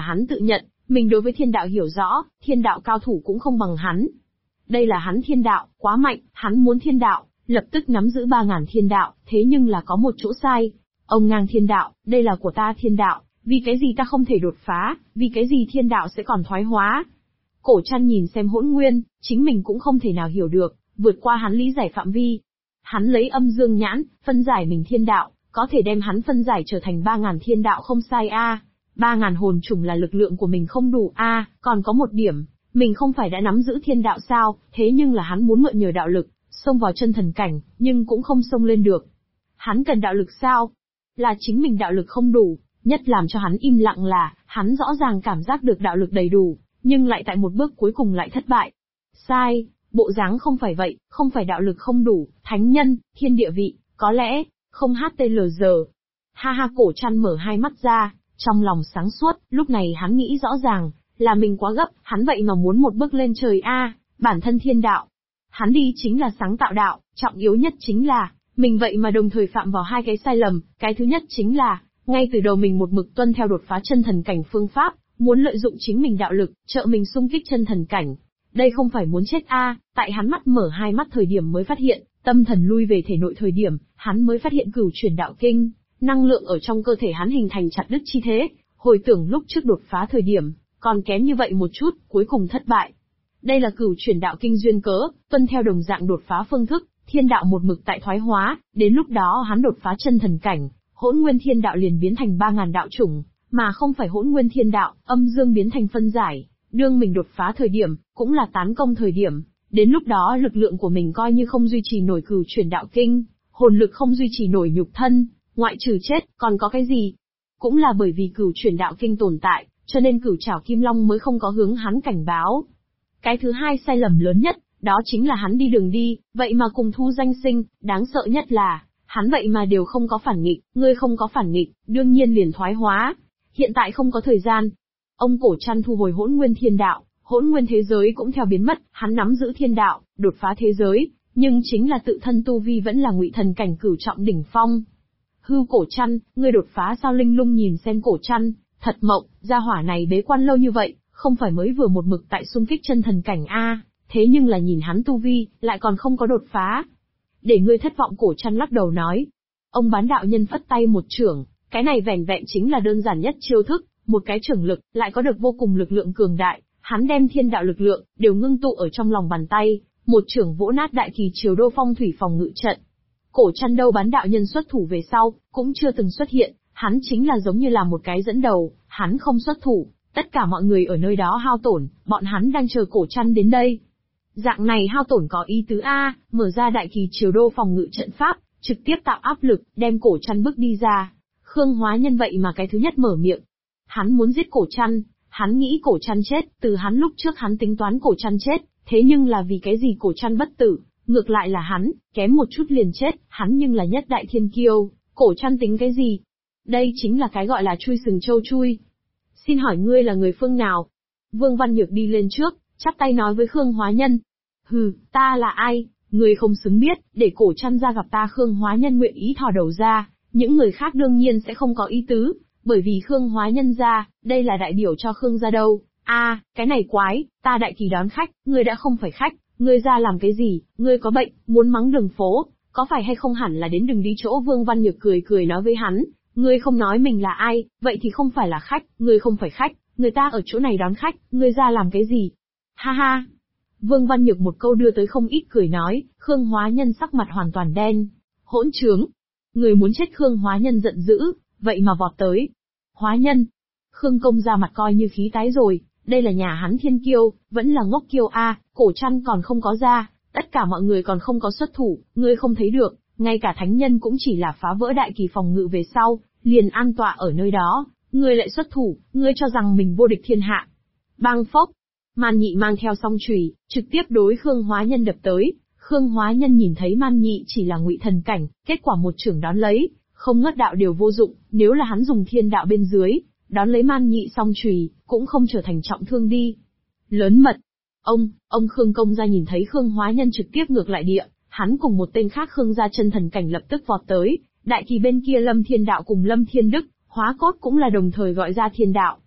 hắn tự nhận, mình đối với thiên đạo hiểu rõ, thiên đạo cao thủ cũng không bằng hắn. Đây là hắn thiên đạo, quá mạnh, hắn muốn thiên đạo, lập tức nắm giữ 3.000 thiên đạo, thế nhưng là có một chỗ sai. Ông ngang thiên đạo, đây là của ta thiên đạo, vì cái gì ta không thể đột phá, vì cái gì thiên đạo sẽ còn thoái hóa. Cổ Trăn nhìn xem Hỗn Nguyên, chính mình cũng không thể nào hiểu được, vượt qua hắn lý giải phạm vi. Hắn lấy âm dương nhãn, phân giải mình thiên đạo, có thể đem hắn phân giải trở thành 3.000 thiên đạo không sai a. 3.000 hồn trùng là lực lượng của mình không đủ a, còn có một điểm, mình không phải đã nắm giữ thiên đạo sao, thế nhưng là hắn muốn mượn nhờ đạo lực, xông vào chân thần cảnh, nhưng cũng không xông lên được. Hắn cần đạo lực sao? Là chính mình đạo lực không đủ, nhất làm cho hắn im lặng là, hắn rõ ràng cảm giác được đạo lực đầy đủ, nhưng lại tại một bước cuối cùng lại thất bại. Sai, bộ dáng không phải vậy, không phải đạo lực không đủ, thánh nhân, thiên địa vị, có lẽ, không HTLG. Ha ha, Cổ Trăn mở hai mắt ra, trong lòng sáng suốt, lúc này hắn nghĩ rõ ràng, là mình quá gấp, hắn vậy mà muốn một bước lên trời a, bản thân thiên đạo. Hắn đi chính là sáng tạo đạo, trọng yếu nhất chính là, mình vậy mà đồng thời phạm vào hai cái sai lầm, cái thứ nhất chính là, ngay từ đầu mình một mực tuân theo đột phá chân thần cảnh phương pháp, muốn lợi dụng chính mình đạo lực, trợ mình xung kích chân thần cảnh. Đây không phải muốn chết a, tại hắn mắt mở hai mắt thời điểm mới phát hiện, tâm thần lui về thể nội thời điểm, hắn mới phát hiện cửu chuyển đạo kinh, năng lượng ở trong cơ thể hắn hình thành chặt đứt chi thế, hồi tưởng lúc trước đột phá thời điểm, còn kém như vậy một chút, cuối cùng thất bại. Đây là cửu chuyển đạo kinh duyên cớ, tuân theo đồng dạng đột phá phương thức, thiên đạo một mực tại thoái hóa, đến lúc đó hắn đột phá chân thần cảnh, Hỗn Nguyên thiên đạo liền biến thành 3.000 đạo chủng, mà không phải Hỗn Nguyên thiên đạo, âm dương biến thành phân giải, đương mình đột phá thời điểm, cũng là tán công thời điểm, đến lúc đó lực lượng của mình coi như không duy trì nổi cửu chuyển đạo kinh, hồn lực không duy trì nổi nhục thân, ngoại trừ chết, còn có cái gì? Cũng là bởi vì cửu chuyển đạo kinh tồn tại, cho nên Cửu Trảo Kim Long mới không có hướng hắn cảnh báo. Cái thứ hai sai lầm lớn nhất, đó chính là hắn đi đường đi, vậy mà cùng thu danh sinh, đáng sợ nhất là, hắn vậy mà đều không có phản nghịch, ngươi không có phản nghịch, đương nhiên liền thoái hóa. Hiện tại không có thời gian. Ông Cổ Trăn thu hồi Hỗn Nguyên thiên đạo, Hỗn Nguyên thế giới cũng theo biến mất, hắn nắm giữ thiên đạo, đột phá thế giới, nhưng chính là tự thân tu vi vẫn là ngụy thần cảnh cửu trọng đỉnh phong. Hư Cổ Trăn, ngươi đột phá sao? Linh Lung nhìn xem Cổ Trăn, thật mộng, gia hỏa này bế quan lâu như vậy, không phải mới vừa một mực tại xung kích chân thần cảnh a, thế nhưng là nhìn hắn tu vi, lại còn không có đột phá. Để ngươi thất vọng. Cổ Trăn lắc đầu nói. Ông Bán đạo nhân phất tay một chưởng, cái này vẻn vẹn chính là đơn giản nhất chiêu thức, một cái chưởng lực, lại có được vô cùng lực lượng cường đại, hắn đem thiên đạo lực lượng, đều ngưng tụ ở trong lòng bàn tay, một chưởng vỗ nát Đại Kỳ Triều Đô phong thủy phòng ngự trận. Cổ Trăn đâu Bán đạo nhân xuất thủ về sau, cũng chưa từng xuất hiện, hắn chính là giống như là một cái dẫn đầu, hắn không xuất thủ, tất cả mọi người ở nơi đó hao tổn, bọn hắn đang chờ Cổ Trăn đến đây. Dạng này hao tổn có ý tứ a, mở ra Đại Kỳ Triều Đô phòng ngự trận pháp, trực tiếp tạo áp lực, đem Cổ Trăn bước đi ra. Khương Hóa Nhân vậy mà cái thứ nhất mở miệng. Hắn muốn giết Cổ Trăn, hắn nghĩ Cổ Trăn chết, từ hắn lúc trước hắn tính toán Cổ Trăn chết, thế nhưng là vì cái gì Cổ Trăn bất tử, ngược lại là hắn, kém một chút liền chết, hắn nhưng là nhất đại thiên kiêu, Cổ Trăn tính cái gì? Đây chính là cái gọi là chui sừng châu chui. Xin hỏi ngươi là người phương nào? Vương Văn Nhược đi lên trước, chắp tay nói với Khương Hóa Nhân. Hừ, ta là ai? Ngươi không xứng biết, để Cổ Trăn ra gặp ta. Khương Hóa Nhân nguyện ý thò đầu ra, những người khác đương nhiên sẽ không có ý tứ, bởi vì Khương Hóa Nhân ra, đây là đại biểu cho Khương gia đâu. A, cái này quái, ta Đại Kỳ đón khách, ngươi đã không phải khách, ngươi ra làm cái gì, ngươi có bệnh, muốn mắng đường phố, có phải hay không hẳn là đến đừng đi chỗ. Vương Văn Nhược cười cười nói với hắn, ngươi không nói mình là ai, vậy thì không phải là khách, ngươi không phải khách, người ta ở chỗ này đón khách, ngươi ra làm cái gì? Ha ha! Vương Văn Nhược một câu đưa tới không ít cười nói, Khương Hóa Nhân sắc mặt hoàn toàn đen. Hỗn trướng! Người muốn chết. Khương Hóa Nhân giận dữ, vậy mà vọt tới. Hóa Nhân! Khương Công ra mặt coi như khí tái rồi, đây là nhà hắn thiên kiêu, vẫn là ngốc kiêu a, Cổ Trăn còn không có ra, tất cả mọi người còn không có xuất thủ, ngươi không thấy được, ngay cả thánh nhân cũng chỉ là phá vỡ Đại Kỳ phòng ngự về sau, liền an tọa ở nơi đó, ngươi lại xuất thủ, ngươi cho rằng mình vô địch thiên hạ. Bang phốc! Man Nhị mang theo song chùy, trực tiếp đối Khương Hóa Nhân đập tới. Khương Hóa Nhân nhìn thấy Man Nhị chỉ là ngụy thần cảnh, kết quả một chưởng đón lấy, không ngất đạo đều vô dụng, nếu là hắn dùng thiên đạo bên dưới, đón lấy Man Nhị song chùy, cũng không trở thành trọng thương đi. Lớn mật! Ông Khương Công gia nhìn thấy Khương Hóa Nhân trực tiếp ngược lại địa, hắn cùng một tên khác Khương gia chân thần cảnh lập tức vọt tới, Đại Kỳ bên kia Lâm Thiên Đạo cùng Lâm Thiên Đức, Hóa Cốt cũng là đồng thời gọi ra thiên đạo.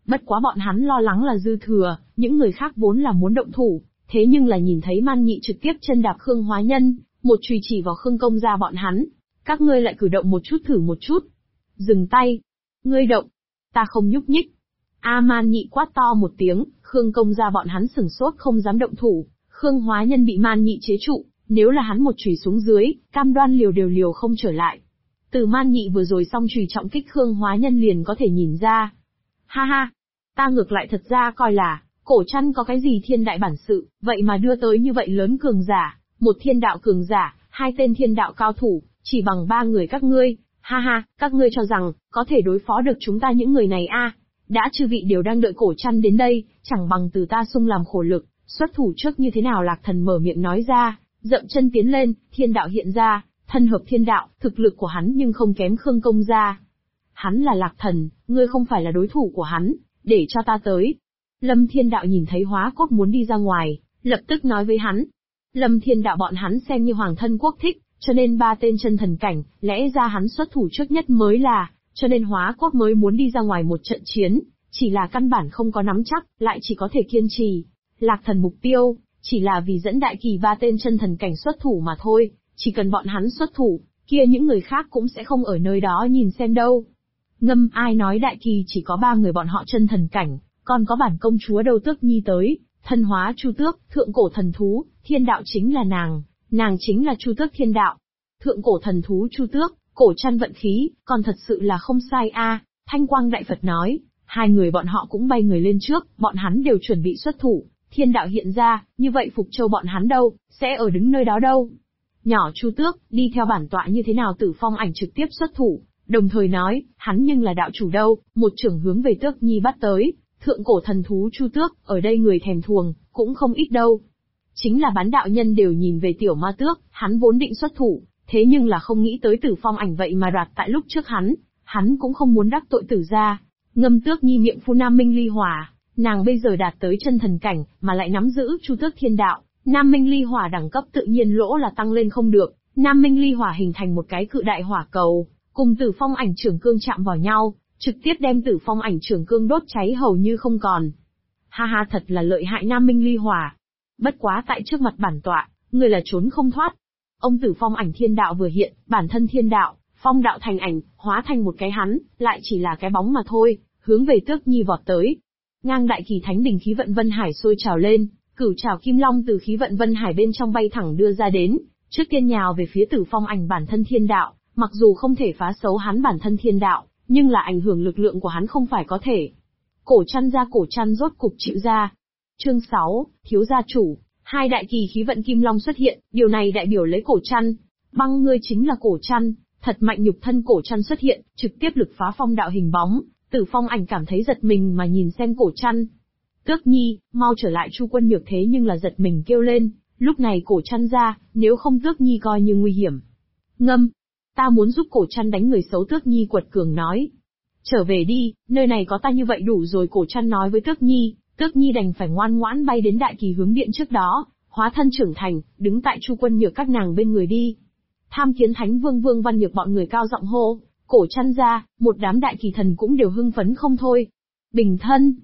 Bất quá bọn hắn lo lắng là dư thừa, những người khác vốn là muốn động thủ, thế nhưng là nhìn thấy Man Nhị trực tiếp chân đạp Khương Hóa Nhân, một chùy chỉ vào Khương Công Gia bọn hắn. Các ngươi lại cử động một chút thử một chút. Dừng tay. Ngươi động. Ta không nhúc nhích. Man Nhị quát to một tiếng, Khương Công Gia bọn hắn sửng sốt không dám động thủ. Khương Hóa Nhân bị Man Nhị chế trụ, nếu là hắn một chùy xuống dưới, cam đoan liều không trở lại. Từ Man Nhị vừa rồi xong chùy trọng kích Khương Hóa Nhân liền có thể nhìn ra. Ha ha, ta ngược lại thật ra coi là, Cổ Trăn có cái gì thiên đại bản sự, vậy mà đưa tới như vậy lớn cường giả, một thiên đạo cường giả, hai tên thiên đạo cao thủ, chỉ bằng ba người các ngươi, ha ha, các ngươi cho rằng, có thể đối phó được chúng ta những người này đã chư vị đều đang đợi Cổ Trăn đến đây, chẳng bằng từ ta sung làm khổ lực, xuất thủ trước như thế nào. Lạc Thần mở miệng nói ra, dậm chân tiến lên, thiên đạo hiện ra, thân hợp thiên đạo, thực lực của hắn nhưng không kém Khương Công Gia. Hắn là Lạc Thần, ngươi không phải là đối thủ của hắn, để cho ta tới. Lâm Thiên Đạo nhìn thấy Hóa Cốt muốn đi ra ngoài, lập tức nói với hắn. Lâm Thiên Đạo bọn hắn xem như hoàng thân quốc thích, cho nên ba tên chân thần cảnh, lẽ ra hắn xuất thủ trước nhất mới là, cho nên Hóa Cốt mới muốn đi ra ngoài một trận chiến, chỉ là căn bản không có nắm chắc, lại chỉ có thể kiên trì. Lạc Thần mục tiêu, chỉ là vì dẫn đại kỳ ba tên chân thần cảnh xuất thủ mà thôi, chỉ cần bọn hắn xuất thủ, kia những người khác cũng sẽ không ở nơi đó nhìn xem đâu. Ngâm, ai nói đại kỳ chỉ có ba người bọn họ chân thần cảnh, còn có bản công chúa đâu Tước Nhi tới, thân hóa Chu Tước, thượng cổ thần thú, thiên đạo chính là nàng chính là Chu Tước thiên đạo. Thượng cổ thần thú Chu Tước, Cổ Trăn vận khí, còn thật sự là không sai Thanh Quang Đại Phật nói, hai người bọn họ cũng bay người lên trước, bọn hắn đều chuẩn bị xuất thủ, thiên đạo hiện ra, như vậy Phục Châu bọn hắn đâu, sẽ ở đứng nơi đó đâu. Nhỏ Chu Tước, đi theo bản tọa như thế nào Tử Phong Ảnh trực tiếp xuất thủ, đồng thời nói, hắn nhưng là đạo chủ đâu, một trưởng hướng về Tước Nhi bắt tới, thượng cổ thần thú Chu Tước, ở đây người thèm thuồng, cũng không ít đâu. Chính là bán đạo nhân đều nhìn về tiểu ma tước, hắn vốn định xuất thủ, thế nhưng là không nghĩ tới Tử Phong Ảnh vậy mà đoạt tại lúc trước hắn cũng không muốn đắc tội Tử gia. Ngâm Tước Nhi miệng phun Nam Minh Ly Hỏa, nàng bây giờ đạt tới chân thần cảnh, mà lại nắm giữ Chu Tước thiên đạo, Nam Minh Ly Hỏa đẳng cấp tự nhiên lỗ là tăng lên không được, Nam Minh Ly Hỏa hình thành một cái cự đại hỏa cầu, cùng Tử Phong Ảnh trưởng cương chạm vào nhau, trực tiếp đem Tử Phong Ảnh trưởng cương đốt cháy hầu như không còn. Ha ha, thật là lợi hại Nam Minh Ly Hỏa. Bất quá tại trước mặt bản tọa, người là trốn không thoát. Ông Tử Phong Ảnh thiên đạo vừa hiện, bản thân thiên đạo, phong đạo thành ảnh, hóa thành một cái hắn, lại chỉ là cái bóng mà thôi, hướng về Tước Nhi vọt tới. Ngang đại kỳ thánh đỉnh khí vận vân hải sôi trào lên, cửu trảo kim long từ khí vận vân hải bên trong bay thẳng đưa ra đến, trước tiên nhào về phía Tử Phong Ảnh bản thân thiên đạo, mặc dù không thể phá xấu hắn bản thân thiên đạo, nhưng là ảnh hưởng lực lượng của hắn không phải có thể. Cổ Trăn rốt cục chịu ra. Chương 6, thiếu gia chủ, hai đại kỳ khí vận kim long xuất hiện, điều này đại biểu lấy Cổ Trăn. Băng ngươi chính là Cổ Trăn, thật mạnh nhục thân Cổ Trăn xuất hiện, trực tiếp lực phá phong đạo hình bóng, Tử Phong Ảnh cảm thấy giật mình mà nhìn xem Cổ Trăn. Tước Nhi, mau trở lại. Chu Quân Nhược thế nhưng là giật mình kêu lên, lúc này Cổ Trăn ra, nếu không Tước Nhi coi như nguy hiểm. Ngâm, ta muốn giúp Cổ Trăn đánh người xấu. Tước Nhi quật cường nói. Trở về đi, nơi này có ta như vậy đủ rồi. Cổ Trăn nói với Tước Nhi, Tước Nhi đành phải ngoan ngoãn bay đến đại kỳ hướng điện trước đó, hóa thân trưởng thành, đứng tại Chu Quân Nhược các nàng bên người đi. Tham Kiến Thánh Vương Vương Văn Nhược bọn người cao giọng hô, Cổ Trăn ra, một đám đại kỳ thần cũng đều hưng phấn không thôi. Bình thân,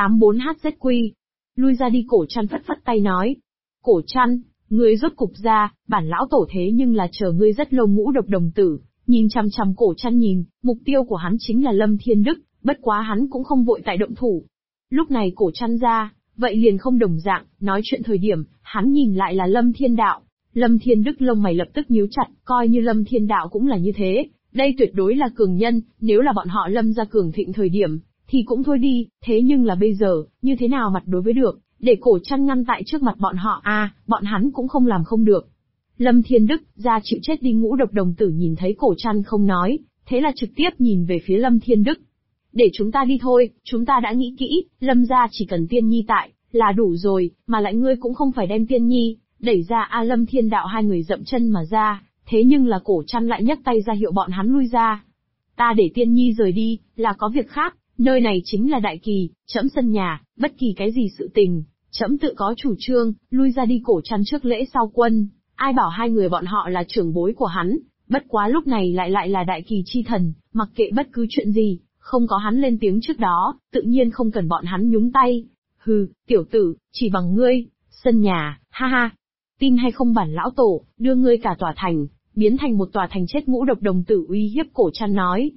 84HZQ. Lui ra đi. Cổ Trăn phất phất tay nói. Cổ Trăn, ngươi rốt cục ra, bản lão tổ thế nhưng là chờ ngươi rất lâu. Ngũ Độc đồng tử, nhìn chằm chằm Cổ Trăn nhìn, mục tiêu của hắn chính là Lâm Thiên Đức, bất quá hắn cũng không vội tại động thủ. Lúc này Cổ Trăn ra, vậy liền không đồng dạng, nói chuyện thời điểm, hắn nhìn lại là Lâm Thiên Đạo. Lâm Thiên Đức lông mày lập tức nhíu chặt, coi như Lâm Thiên Đạo cũng là như thế, đây tuyệt đối là cường nhân, nếu là bọn họ Lâm gia cường thịnh thời điểm, thì cũng thôi đi, thế nhưng là bây giờ, như thế nào mặt đối với được, để Cổ Trăn ngăn tại trước mặt bọn họ bọn hắn cũng không làm không được. Lâm Thiên Đức, ra chịu chết đi. Ngũ Độc đồng tử nhìn thấy Cổ Trăn không nói, thế là trực tiếp nhìn về phía Lâm Thiên Đức. Để chúng ta đi thôi, chúng ta đã nghĩ kỹ, Lâm gia chỉ cần Tiên Nhi tại, là đủ rồi, mà lại ngươi cũng không phải đem Tiên Nhi, đẩy ra Lâm Thiên Đạo hai người dậm chân mà ra, thế nhưng là Cổ Trăn lại nhấc tay ra hiệu bọn hắn lui ra. Ta để Tiên Nhi rời đi, là có việc khác, nơi này chính là đại kỳ, trẫm sân nhà, bất kỳ cái gì sự tình, trẫm tự có chủ trương, lui ra đi. Cổ Trăn trước lễ sau quân, ai bảo hai người bọn họ là trưởng bối của hắn, bất quá lúc này lại là đại kỳ chi thần, mặc kệ bất cứ chuyện gì, Không có hắn lên tiếng trước đó, tự nhiên không cần bọn hắn nhúng tay. Hừ, tiểu tử, chỉ bằng ngươi, sân nhà, ha ha. Tin hay không bản lão tổ, đưa ngươi cả tòa thành, biến thành một tòa thành chết. Ngũ Độc Đồng Tử uy hiếp Cổ Trăn nói.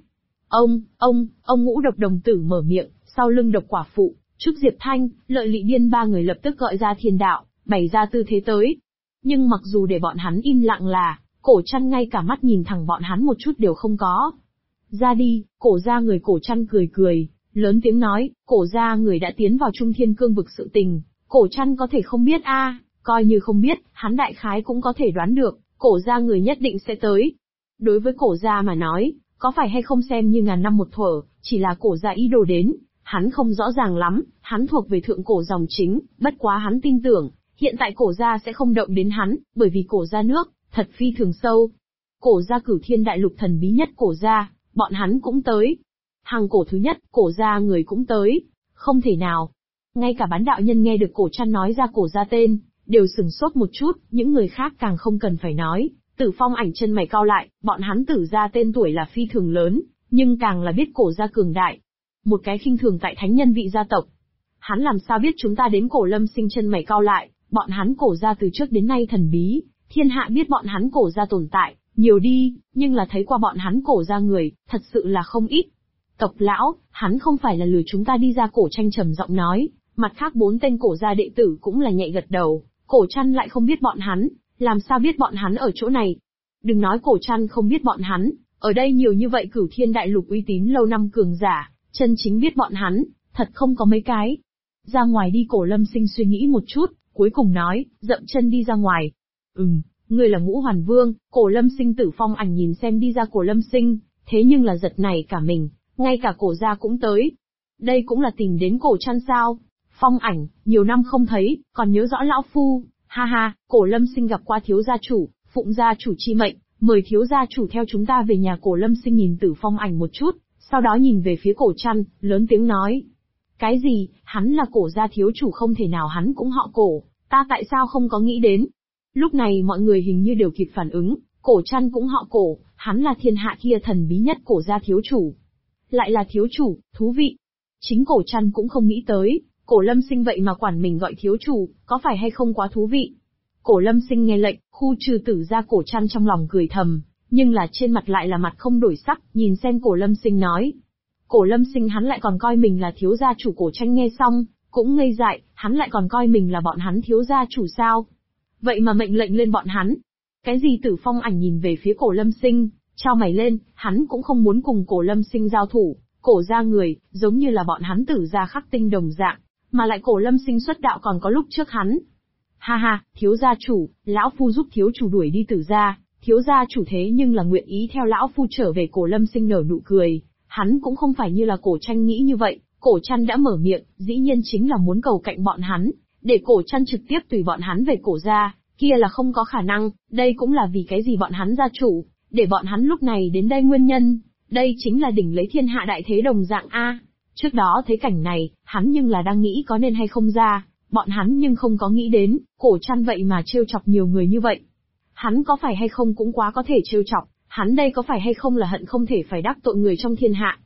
Ông Ngũ Độc Đồng Tử mở miệng, sau lưng Độc Quả Phụ, Trúc Diệp Thanh, Lợi Lị Điên ba người lập tức gọi ra thiên đạo, bày ra tư thế tới. Nhưng mặc dù để bọn hắn im lặng là, Cổ Trăn ngay cả mắt nhìn thẳng bọn hắn một chút đều không có. Ra đi, Cổ gia người. Cổ Trăn cười cười, lớn tiếng nói, Cổ gia người đã tiến vào Trung Thiên Cương vực sự tình, Cổ Trăn có thể không biết a, coi như không biết, hắn đại khái cũng có thể đoán được, Cổ gia người nhất định sẽ tới. Đối với Cổ gia mà nói, có phải hay không xem như ngàn năm một thuở, chỉ là Cổ gia ý đồ đến, hắn không rõ ràng lắm, hắn thuộc về thượng cổ dòng chính, bất quá hắn tin tưởng, hiện tại Cổ gia sẽ không động đến hắn, bởi vì Cổ gia nước, thật phi thường sâu. Cổ gia Cửu Thiên Đại Lục thần bí nhất Cổ gia, bọn hắn cũng tới. Hàng cổ thứ nhất, Cổ gia người cũng tới. Không thể nào. Ngay cả bán đạo nhân nghe được Cổ Trăn nói ra Cổ gia tên, đều sửng sốt một chút, những người khác càng không cần phải nói. Tử Phong Ảnh chân mày cau lại, bọn hắn Tử gia tên tuổi là phi thường lớn, nhưng càng là biết Cổ gia cường đại. Một cái khinh thường tại thánh nhân vị gia tộc. Hắn làm sao biết chúng ta đến? Cổ Lâm Sinh chân mày cau lại, bọn hắn Cổ gia từ trước đến nay thần bí, thiên hạ biết bọn hắn Cổ gia tồn tại, nhiều đi, nhưng là thấy qua bọn hắn Cổ gia người, thật sự là không ít. Tộc lão, hắn không phải là lừa chúng ta đi ra. Cổ Tranh trầm giọng nói, mặt khác 4 tên Cổ gia đệ tử cũng là nhẹ gật đầu. Cổ Trăn lại không biết bọn hắn, làm sao biết bọn hắn ở chỗ này? Đừng nói Cổ Trăn không biết bọn hắn, ở đây nhiều như vậy Cửu Thiên Đại Lục uy tín lâu năm cường giả, chân chính biết bọn hắn, thật không có mấy cái. Ra ngoài đi. Cổ Lâm Sinh suy nghĩ một chút, cuối cùng nói, dậm chân đi ra ngoài. Ngươi là Ngũ Hoàn Vương. Cổ Lâm Sinh Tử Phong Ảnh nhìn xem đi ra Cổ Lâm Sinh, thế nhưng là giật nảy cả mình, ngay cả Cổ gia cũng tới. Đây cũng là tìm đến Cổ Trăn sao? Phong Ảnh, nhiều năm không thấy, còn nhớ rõ lão phu, ha ha. Cổ Lâm Sinh gặp qua thiếu gia chủ, phụng gia chủ chi mệnh, mời thiếu gia chủ theo chúng ta về nhà. Cổ Lâm Sinh nhìn Tử Phong Ảnh một chút, sau đó nhìn về phía Cổ Trăn, lớn tiếng nói. Cái gì? Hắn là Cổ gia thiếu chủ, không thể nào hắn cũng họ Cổ, ta tại sao không có nghĩ đến? Lúc này mọi người hình như đều kịp phản ứng, Cổ Trăn cũng họ Cổ, hắn là thiên hạ kia thần bí nhất Cổ gia thiếu chủ. Lại là thiếu chủ, thú vị. Chính Cổ Trăn cũng không nghĩ tới, Cổ Lâm Sinh vậy mà quản mình gọi thiếu chủ, có phải hay không quá thú vị? Cổ Lâm Sinh nghe lệnh, khu trừ Tử gia. Cổ Trăn trong lòng cười thầm, nhưng là trên mặt lại là mặt không đổi sắc, nhìn xem Cổ Lâm Sinh nói. Cổ Lâm Sinh hắn lại còn coi mình là thiếu gia chủ. Cổ Tranh nghe xong, cũng ngây dại, hắn lại còn coi mình là bọn hắn thiếu gia chủ sao? Vậy mà mệnh lệnh lên bọn hắn. Cái gì? Tử Phong Ảnh nhìn về phía Cổ Lâm Sinh, chau mày lên, hắn cũng không muốn cùng Cổ Lâm Sinh giao thủ. Cổ gia người, giống như là bọn hắn Tử gia Khắc Tinh đồng dạng, mà lại Cổ Lâm Sinh xuất đạo còn có lúc trước hắn. Ha ha, thiếu gia chủ, lão phu giúp thiếu chủ đuổi đi Tử gia, thiếu gia chủ thế nhưng là nguyện ý theo lão phu trở về. Cổ Lâm Sinh nở nụ cười, hắn cũng không phải như là Cổ Tranh nghĩ như vậy. Cổ Trăn đã mở miệng, dĩ nhiên chính là muốn cầu cạnh bọn hắn, để Cổ Trăn trực tiếp tùy bọn hắn về Cổ gia, kia là không có khả năng. Đây cũng là vì cái gì bọn hắn gia chủ, để bọn hắn lúc này đến đây nguyên nhân. Đây chính là đỉnh lấy thiên hạ đại thế đồng dạng a. Trước đó thấy cảnh này, hắn nhưng là đang nghĩ có nên hay không ra, bọn hắn nhưng không có nghĩ đến, Cổ Trăn vậy mà trêu chọc nhiều người như vậy. Hắn có phải hay không cũng quá có thể trêu chọc, hắn đây có phải hay không là hận không thể phải đắc tội người trong thiên hạ.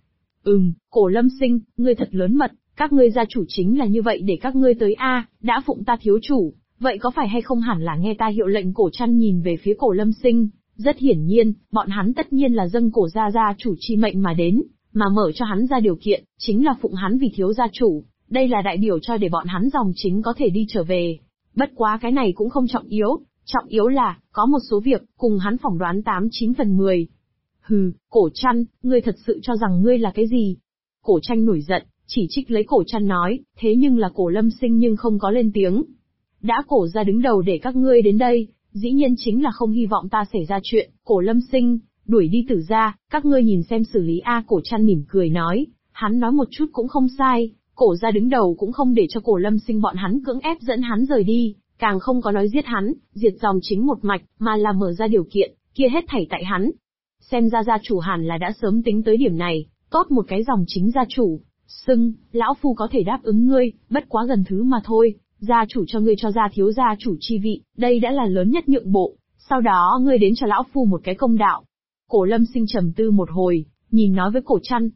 Cổ Lâm Sinh, ngươi thật lớn mật, các ngươi gia chủ chính là như vậy để các ngươi tới a, đã phụng ta thiếu chủ, vậy có phải hay không hẳn là nghe ta hiệu lệnh? Cổ Trăn nhìn về phía Cổ Lâm Sinh, rất hiển nhiên, bọn hắn tất nhiên là dâng Cổ gia gia chủ chi mệnh mà đến, mà mở cho hắn ra điều kiện, chính là phụng hắn vì thiếu gia chủ, đây là đại biểu cho để bọn hắn dòng chính có thể đi trở về. Bất quá cái này cũng không trọng yếu là, có một số việc, cùng hắn phỏng đoán 8-9 phần 10. Hừ, Cổ Trăn, ngươi thật sự cho rằng ngươi là cái gì? Cổ Tranh nổi giận, chỉ trích lấy Cổ Trăn nói, thế nhưng là Cổ Lâm Sinh nhưng không có lên tiếng. Đã Cổ gia đứng đầu để các ngươi đến đây, dĩ nhiên chính là không hy vọng ta xảy ra chuyện. Cổ Lâm Sinh, đuổi đi Tử gia, các ngươi nhìn xem xử lý a. Cổ Trăn mỉm cười nói, hắn nói một chút cũng không sai, Cổ gia đứng đầu cũng không để cho Cổ Lâm Sinh bọn hắn cưỡng ép dẫn hắn rời đi, càng không có nói giết hắn, diệt dòng chính một mạch, mà là mở ra điều kiện, kia hết thảy tại hắn. Xem ra gia chủ hẳn là đã sớm tính tới điểm này, tốt một cái dòng chính gia chủ, lão phu có thể đáp ứng ngươi, bất quá gần thứ mà thôi, gia chủ cho ngươi cho ra thiếu gia chủ chi vị, đây đã là lớn nhất nhượng bộ, sau đó ngươi đến cho lão phu một cái công đạo. Cổ Lâm Sinh trầm tư một hồi, nhìn nói với Cổ Trăn.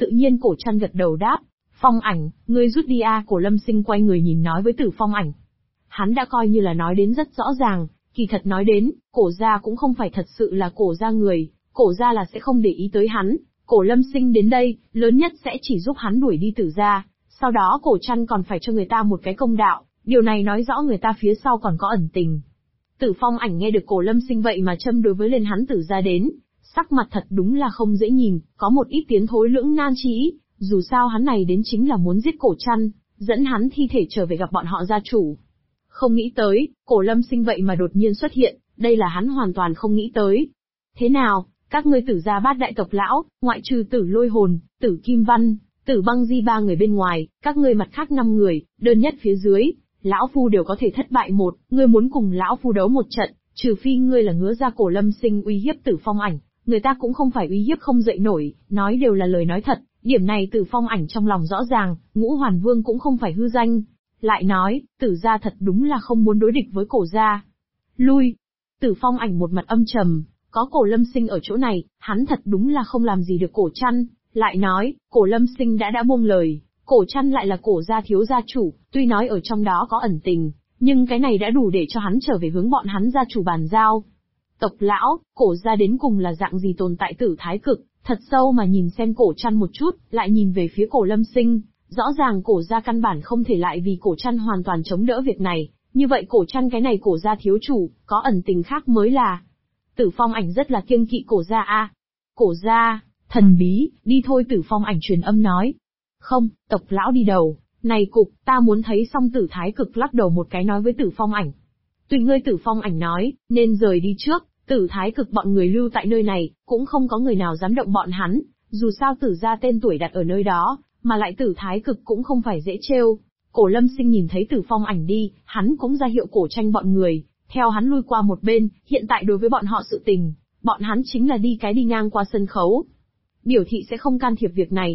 Tự nhiên Cổ Trăn gật đầu đáp, Phong Ảnh, ngươi rút đi a. Cổ Lâm Sinh quay người nhìn nói với Tử Phong Ảnh. Hắn đã coi như là nói đến rất rõ ràng, kỳ thật nói đến, Cổ gia cũng không phải thật sự là Cổ gia người, Cổ gia là sẽ không để ý tới hắn. Cổ Lâm Sinh đến đây, lớn nhất sẽ chỉ giúp hắn đuổi đi Tử gia, sau đó Cổ Trăn còn phải cho người ta một cái công đạo, điều này nói rõ người ta phía sau còn có ẩn tình. Tử Phong Ảnh nghe được Cổ Lâm Sinh vậy mà châm đối với lên hắn Tử gia đến, sắc mặt thật đúng là không dễ nhìn, có một ít tiến thối lưỡng nan chi ý, dù sao hắn này đến chính là muốn giết Cổ Trăn, dẫn hắn thi thể trở về gặp bọn họ gia chủ. Không nghĩ tới, Cổ Lâm Sinh vậy mà đột nhiên xuất hiện, đây là hắn hoàn toàn không nghĩ tới. Thế nào, các ngươi Tử gia bát đại tộc lão, ngoại trừ Tử Lôi Hồn, Tử Kim Văn, Tử Băng Di ba người bên ngoài, các ngươi mặt khác 5 người, đơn nhất phía dưới, lão phu đều có thể thất bại một, ngươi muốn cùng lão phu đấu một trận, trừ phi ngươi là ngứa ra. Cổ Lâm Sinh uy hiếp Tử Phong Ảnh, người ta cũng không phải uy hiếp không dậy nổi, nói đều là lời nói thật, điểm này Tử Phong Ảnh trong lòng rõ ràng, Ngũ Hoàn Vương cũng không phải hư danh. Lại nói, Tử gia thật đúng là không muốn đối địch với Cổ gia. Lui. Tử Phong Ảnh một mặt âm trầm, có Cổ Lâm Sinh ở chỗ này, hắn thật đúng là không làm gì được Cổ Trăn. Lại nói, Cổ Lâm Sinh đã buông lời, Cổ Trăn lại là Cổ gia thiếu gia chủ, tuy nói ở trong đó có ẩn tình, nhưng cái này đã đủ để cho hắn trở về hướng bọn hắn gia chủ bàn giao. Tộc lão, Cổ gia đến cùng là dạng gì tồn tại Tử Thái Cực, thật sâu mà nhìn xem Cổ Trăn một chút, lại nhìn về phía Cổ Lâm Sinh, rõ ràng Cổ gia căn bản không thể lại vì Cổ Trăn hoàn toàn chống đỡ việc này, như vậy Cổ Trăn cái này Cổ gia thiếu chủ, có ẩn tình khác mới là. Tử Phong Ảnh rất là kiêng kỵ Cổ gia a. Cổ gia, thần bí, đi thôi. Tử Phong Ảnh truyền âm nói. Không, tộc lão đi đầu, này cục, ta muốn thấy. Xong Tử Thái Cực lắc đầu một cái nói với Tử Phong Ảnh. Tùy ngươi. Tử Phong Ảnh nói, nên rời đi trước, Tử Thái Cực bọn người lưu tại nơi này, cũng không có người nào dám động bọn hắn, dù sao Tử gia tên tuổi đặt ở nơi đó, mà lại Tử Thái Cực cũng không phải dễ trêu. Cổ Lâm Sinh nhìn thấy Tử Phong Ảnh đi, hắn cũng ra hiệu Cổ Tranh bọn người, theo hắn lui qua một bên, hiện tại đối với bọn họ sự tình, bọn hắn chính là đi ngang qua sân khấu. Biểu thị sẽ không can thiệp việc này.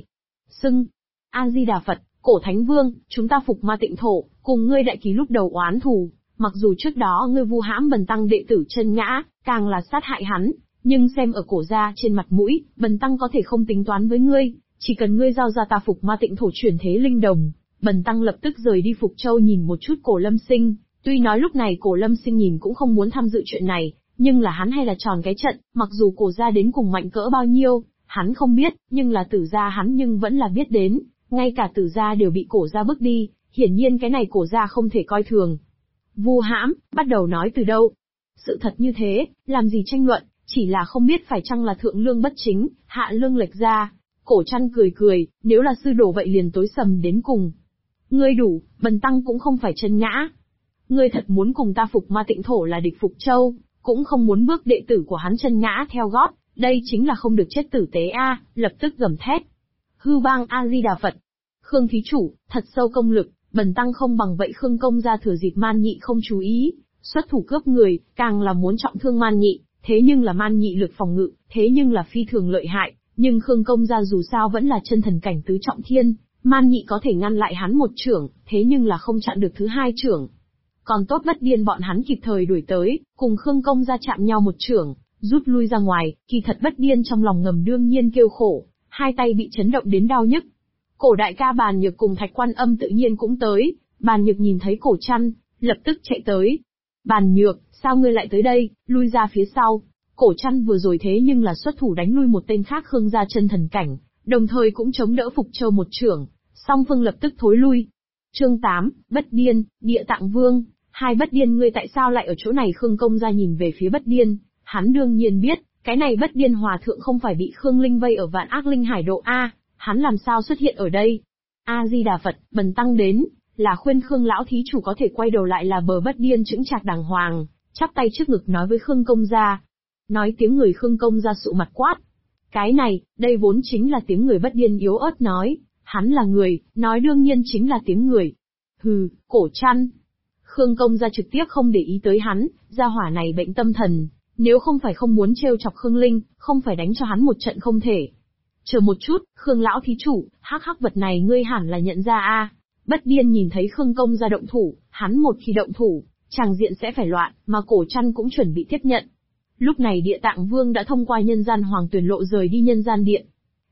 A-di-đà Phật, Cổ Thánh Vương, chúng ta phục Ma Tịnh Thổ, cùng ngươi đại ký lúc đầu oán thù, mặc dù trước đó ngươi vu hãm Bần Tăng đệ tử Chân Ngã, càng là sát hại hắn, nhưng xem ở Cổ gia trên mặt mũi, Bần Tăng có thể không tính toán với ngươi, chỉ cần ngươi giao ra ta phục Ma Tịnh Thổ chuyển thế linh đồng, Bần Tăng lập tức rời đi Phục Châu. Nhìn một chút Cổ Lâm Sinh, tuy nói lúc này Cổ Lâm Sinh nhìn cũng không muốn tham dự chuyện này, nhưng là hắn hay là tròn cái trận, mặc dù Cổ gia đến cùng mạnh cỡ bao nhiêu, hắn không biết, nhưng là Tử gia hắn nhưng vẫn là biết đến, ngay cả Tử gia đều bị Cổ gia bước đi, hiển nhiên cái này Cổ gia không thể coi thường. Vu hãm, bắt đầu nói từ đâu? Sự thật như thế, làm gì tranh luận, chỉ là không biết phải chăng là thượng lương bất chính, hạ lương lệch ra. Cổ Trăn cười cười, nếu là sư đổ vậy liền tối sầm đến cùng. Ngươi đủ, Bần Tăng cũng không phải Chân Ngã. Ngươi thật muốn cùng ta phục Ma Tịnh Thổ là địch Phục Châu, cũng không muốn bước đệ tử của hắn Chân Ngã theo gót, đây chính là không được chết tử tế a. Lập tức gầm thét. Hư Bang A-di-đà Phật. Khương thí chủ, thật sâu công lực, Bần Tăng không bằng vậy. Khương công gia thừa dịp Man Nhị không chú ý, xuất thủ cướp người, càng là muốn trọng thương Man Nhị, thế nhưng là Man Nhị lực phòng ngự, thế nhưng là phi thường lợi hại, nhưng Khương công gia dù sao vẫn là chân thần cảnh tứ trọng thiên, Man Nhị có thể ngăn lại hắn một chưởng, thế nhưng là không chặn được thứ hai chưởng. Còn tốt Bất Điên bọn hắn kịp thời đuổi tới, cùng Khương công gia chạm nhau một chưởng, rút lui ra ngoài. Kỳ thật Bất Điên trong lòng ngầm đương nhiên kêu khổ, hai tay bị chấn động đến đau nhức. Cổ đại ca Bàn Nhược cùng Thạch Quan Âm tự nhiên cũng tới. Bàn Nhược nhìn thấy Cổ Trăn, lập tức chạy tới. Bàn Nhược, sao ngươi lại tới đây? Lui ra phía sau. Cổ Trăn vừa rồi thế nhưng là xuất thủ đánh lui một tên khác Khương gia chân thần cảnh, đồng thời cũng chống đỡ Phục Châu một chưởng, song phương lập tức thối lui. Chương 8, Bất Điên, Địa Tạng Vương. Hai Bất Điên, ngươi tại sao lại ở chỗ này? Khương công gia nhìn về phía Bất Điên, hắn đương nhiên biết, cái này Bất Điên hòa thượng không phải bị Khương Linh vây ở Vạn Ác Linh Hải độ a, hắn làm sao xuất hiện ở đây? A-di-đà Phật, Bần Tăng đến, là khuyên Khương lão thí chủ có thể quay đầu lại. Là bờ Bất Điên chững chạc đàng hoàng, chắp tay trước ngực nói với Khương công gia. Nói tiếng người. Khương công gia sụ mặt quát. Cái này, đây vốn chính là tiếng người. Bất Điên yếu ớt nói, hắn là người, nói đương nhiên chính là tiếng người. Hừ, Cổ Trăn. Khương công gia trực tiếp không để ý tới hắn, gia hỏa này bệnh tâm thần, nếu không phải không muốn trêu chọc Khương Linh, không phải đánh cho hắn một trận không thể. Chờ một chút, Khương lão thí chủ, hắc hắc vật này ngươi hẳn là nhận ra a. Bất Điên nhìn thấy Khương công gia động thủ, hắn một khi động thủ, tràng diện sẽ phải loạn, mà Cổ Trăn cũng chuẩn bị tiếp nhận. Lúc này Địa Tạng Vương đã thông qua nhân gian hoàng tuyển lộ rời đi nhân gian điện.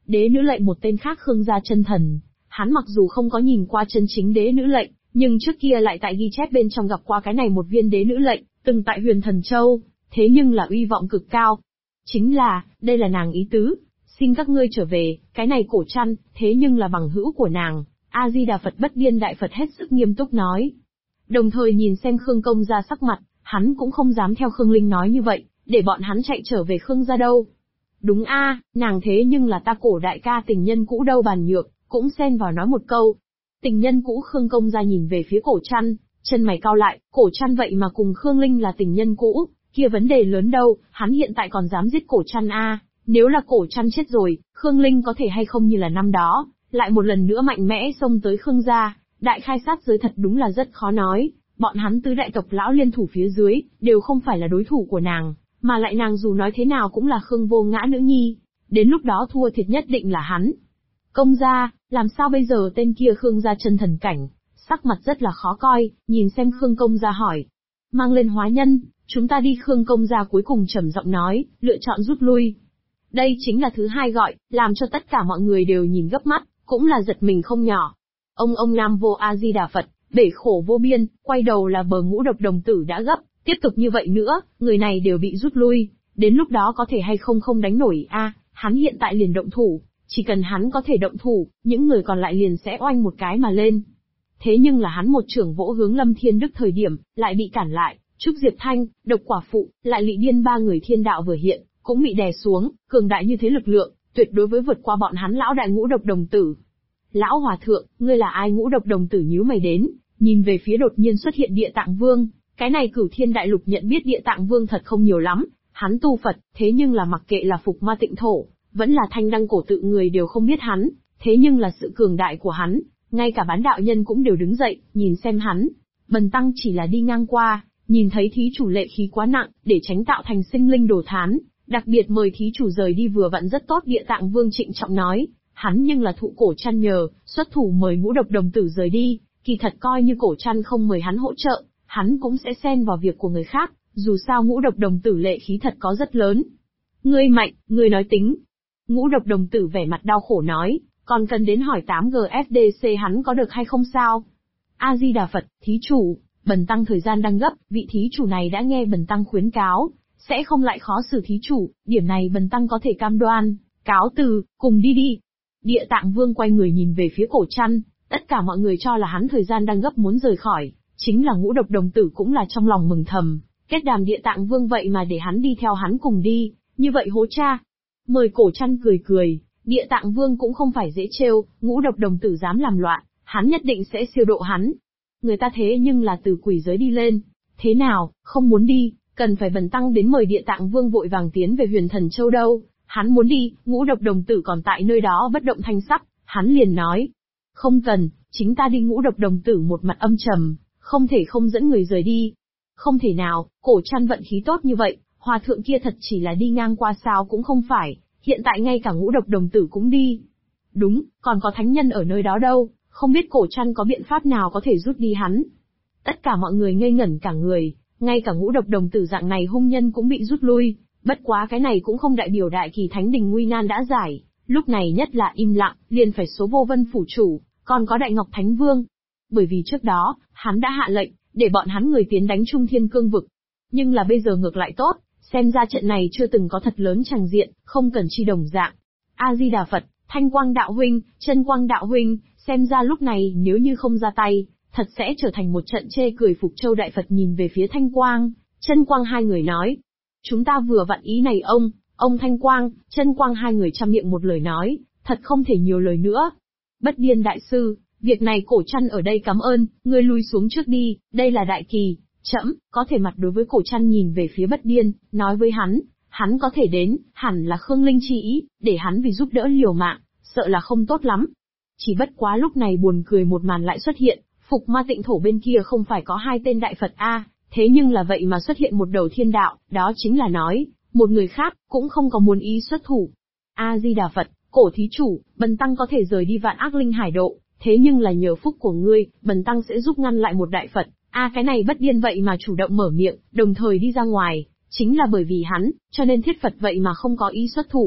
đế nữ lệnh một tên khác Khương gia chân thần. Hắn mặc dù không có nhìn qua chân chính đế nữ lệnh, nhưng trước kia lại tại ghi chép bên trong gặp qua cái này một viên đế nữ lệnh, từng tại Huyền Thần Châu, thế nhưng là uy vọng cực cao. Chính là, đây là nàng ý tứ, xin các ngươi trở về, cái này cổ trăn, thế nhưng là bằng hữu của nàng. A-di-đà Phật Bất Điên Đại Phật hết sức nghiêm túc nói. Đồng thời nhìn xem Khương Công Gia sắc mặt, hắn cũng không dám theo Khương Linh nói như vậy, để bọn hắn chạy trở về Khương gia đâu. Đúng a, nàng thế nhưng là ta cổ đại ca tình nhân cũ đâu. Bàn Nhược cũng xen vào nói một câu. Tình nhân cũ. Khương Công Gia nhìn về phía cổ trăn, chân mày cau lại, cổ trăn vậy mà cùng Khương Linh là tình nhân cũ, kia vấn đề lớn đâu, hắn hiện tại còn dám giết cổ trăn a? Nếu là cổ trăn chết rồi, Khương Linh có thể hay không như là năm đó, lại một lần nữa mạnh mẽ xông tới Khương gia, đại khai sát giới thật đúng là rất khó nói. Bọn hắn tứ đại tộc lão liên thủ phía dưới, đều không phải là đối thủ của nàng, mà lại nàng dù nói thế nào cũng là Khương Vô Ngã nữ nhi, đến lúc đó thua thiệt nhất định là hắn. Công gia, làm sao bây giờ? Tên kia Khương gia chân thần cảnh, sắc mặt rất là khó coi, nhìn xem Khương Công gia hỏi. Mang lên hóa nhân, chúng ta đi. Khương Công gia cuối cùng trầm giọng nói, lựa chọn rút lui. Đây chính là thứ hai gọi, làm cho tất cả mọi người đều nhìn gấp mắt, cũng là giật mình không nhỏ. Ông Nam Vô A Di Đà Phật, bể khổ vô biên, quay đầu là bờ Ngũ Độc đồng tử đã gấp, tiếp tục như vậy nữa, người này đều bị rút lui, đến lúc đó có thể hay không đánh nổi a? Hắn hiện tại liền động thủ, chỉ cần hắn có thể động thủ, những người còn lại liền sẽ oanh một cái mà lên. Thế nhưng là hắn một trưởng vỗ hướng Lâm Thiên Đức thời điểm, lại bị cản lại, Trúc Diệp Thanh, Độc Quả Phụ, lại Lị Điên ba người thiên đạo vừa hiện, cũng bị đè xuống, cường đại như thế lực lượng, tuyệt đối với vượt qua bọn hắn lão đại Ngũ Độc đồng tử. Lão hòa thượng, ngươi là ai? Ngũ Độc đồng tử nhíu mày đến, nhìn về phía đột nhiên xuất hiện Địa Tạng Vương, cái này Cửu Thiên Đại Lục nhận biết Địa Tạng Vương thật không nhiều lắm, hắn tu Phật, thế nhưng là mặc kệ là Phục Ma Tịnh Thổ, vẫn là Thanh Đăng Cổ Tự người đều không biết hắn, thế nhưng là sự cường đại của hắn, ngay cả bán đạo nhân cũng đều đứng dậy, nhìn xem hắn. Bần tăng chỉ là đi ngang qua, nhìn thấy thí chủ lệ khí quá nặng, để tránh tạo thành sinh linh đổ thán, đặc biệt mời thí chủ rời đi vừa vặn rất tốt. Địa Tạng Vương trịnh trọng nói, hắn nhưng là thụ cổ trăn nhờ, xuất thủ mời Ngũ Độc đồng tử rời đi, kỳ thật coi như cổ trăn không mời hắn hỗ trợ, hắn cũng sẽ xen vào việc của người khác, dù sao Ngũ Độc đồng tử lệ khí thật có rất lớn. Ngươi mạnh, ngươi nói tính. Ngũ Độc đồng tử vẻ mặt đau khổ nói, còn cần đến hỏi 8GFDC hắn có được hay không sao? A-di-đà Phật, thí chủ, bần tăng thời gian đang gấp, vị thí chủ này đã nghe bần tăng khuyến cáo, sẽ không lại khó xử thí chủ, điểm này bần tăng có thể cam đoan, cáo từ, cùng đi đi. Địa Tạng Vương quay người nhìn về phía cổ trăn, tất cả mọi người cho là hắn thời gian đang gấp muốn rời khỏi, chính là Ngũ Độc đồng tử cũng là trong lòng mừng thầm, kết đàm Địa Tạng Vương vậy mà để hắn đi theo hắn cùng đi, như vậy hố cha. Mời cổ trăn cười cười, Địa Tạng Vương cũng không phải dễ trêu, Ngũ Độc đồng tử dám làm loạn, hắn nhất định sẽ siêu độ hắn. Người ta thế nhưng là từ quỷ giới đi lên, thế nào, không muốn đi, cần phải bần tăng đến mời Địa Tạng Vương vội vàng tiến về Huyền Thần Châu đâu. Hắn muốn đi, Ngũ Độc đồng tử còn tại nơi đó bất động thanh sắc, hắn liền nói. Không cần, chính ta đi. Ngũ Độc đồng tử một mặt âm trầm, không thể không dẫn người rời đi. Không thể nào, cổ trăn vận khí tốt như vậy, hòa thượng kia thật chỉ là đi ngang qua sao cũng không phải, hiện tại ngay cả Ngũ Độc đồng tử cũng đi. Đúng, còn có thánh nhân ở nơi đó đâu, không biết cổ trăn có biện pháp nào có thể rút đi hắn. Tất cả mọi người ngây ngẩn cả người, ngay cả Ngũ Độc đồng tử dạng này hung nhân cũng bị rút lui, bất quá cái này cũng không đại biểu Đại Kỳ Thánh Đình nguy nan đã giải, lúc này nhất là im lặng, liền phải số Vô Vân phủ chủ, còn có Đại Ngọc Thánh Vương. Bởi vì trước đó, hắn đã hạ lệnh, để bọn hắn người tiến đánh Trung Thiên Cương vực. Nhưng là bây giờ ngược lại tốt, xem ra trận này chưa từng có thật lớn tràng diện, không cần chi đồng dạng. A-di-đà Phật, Thanh Quang đạo huynh, Chân Quang đạo huynh, xem ra lúc này nếu như không ra tay, thật sẽ trở thành một trận chê cười. Phục Châu Đại Phật nhìn về phía Thanh Quang, Chân Quang hai người nói. Chúng ta vừa vặn ý này ông Thanh Quang, Chân Quang hai người chăm miệng một lời nói, thật không thể nhiều lời nữa. Bất Điên đại sư, việc này cổ trăn ở đây cảm ơn, ngươi lui xuống trước đi, đây là đại kỳ, trẫm có thể mặt đối với cổ trăn nhìn về phía Bất Điên, nói với hắn có thể đến, hẳn là Khương Linh chi ý, để hắn vì giúp đỡ liều mạng, sợ là không tốt lắm. Chỉ bất quá lúc này buồn cười một màn lại xuất hiện, Phục Ma Tịnh Thổ bên kia không phải có hai tên đại Phật a, thế nhưng là vậy mà xuất hiện một đầu thiên đạo, đó chính là nói, một người khác, cũng không có muốn ý xuất thủ. A-di-đà Phật, cổ thí chủ, bần tăng có thể rời đi Vạn Ác Linh Hải độ, thế nhưng là nhờ phúc của ngươi, bần tăng sẽ giúp ngăn lại một đại Phật. Cái này Bất Điên vậy mà chủ động mở miệng, đồng thời đi ra ngoài, chính là bởi vì hắn, cho nên thiết Phật vậy mà không có ý xuất thủ.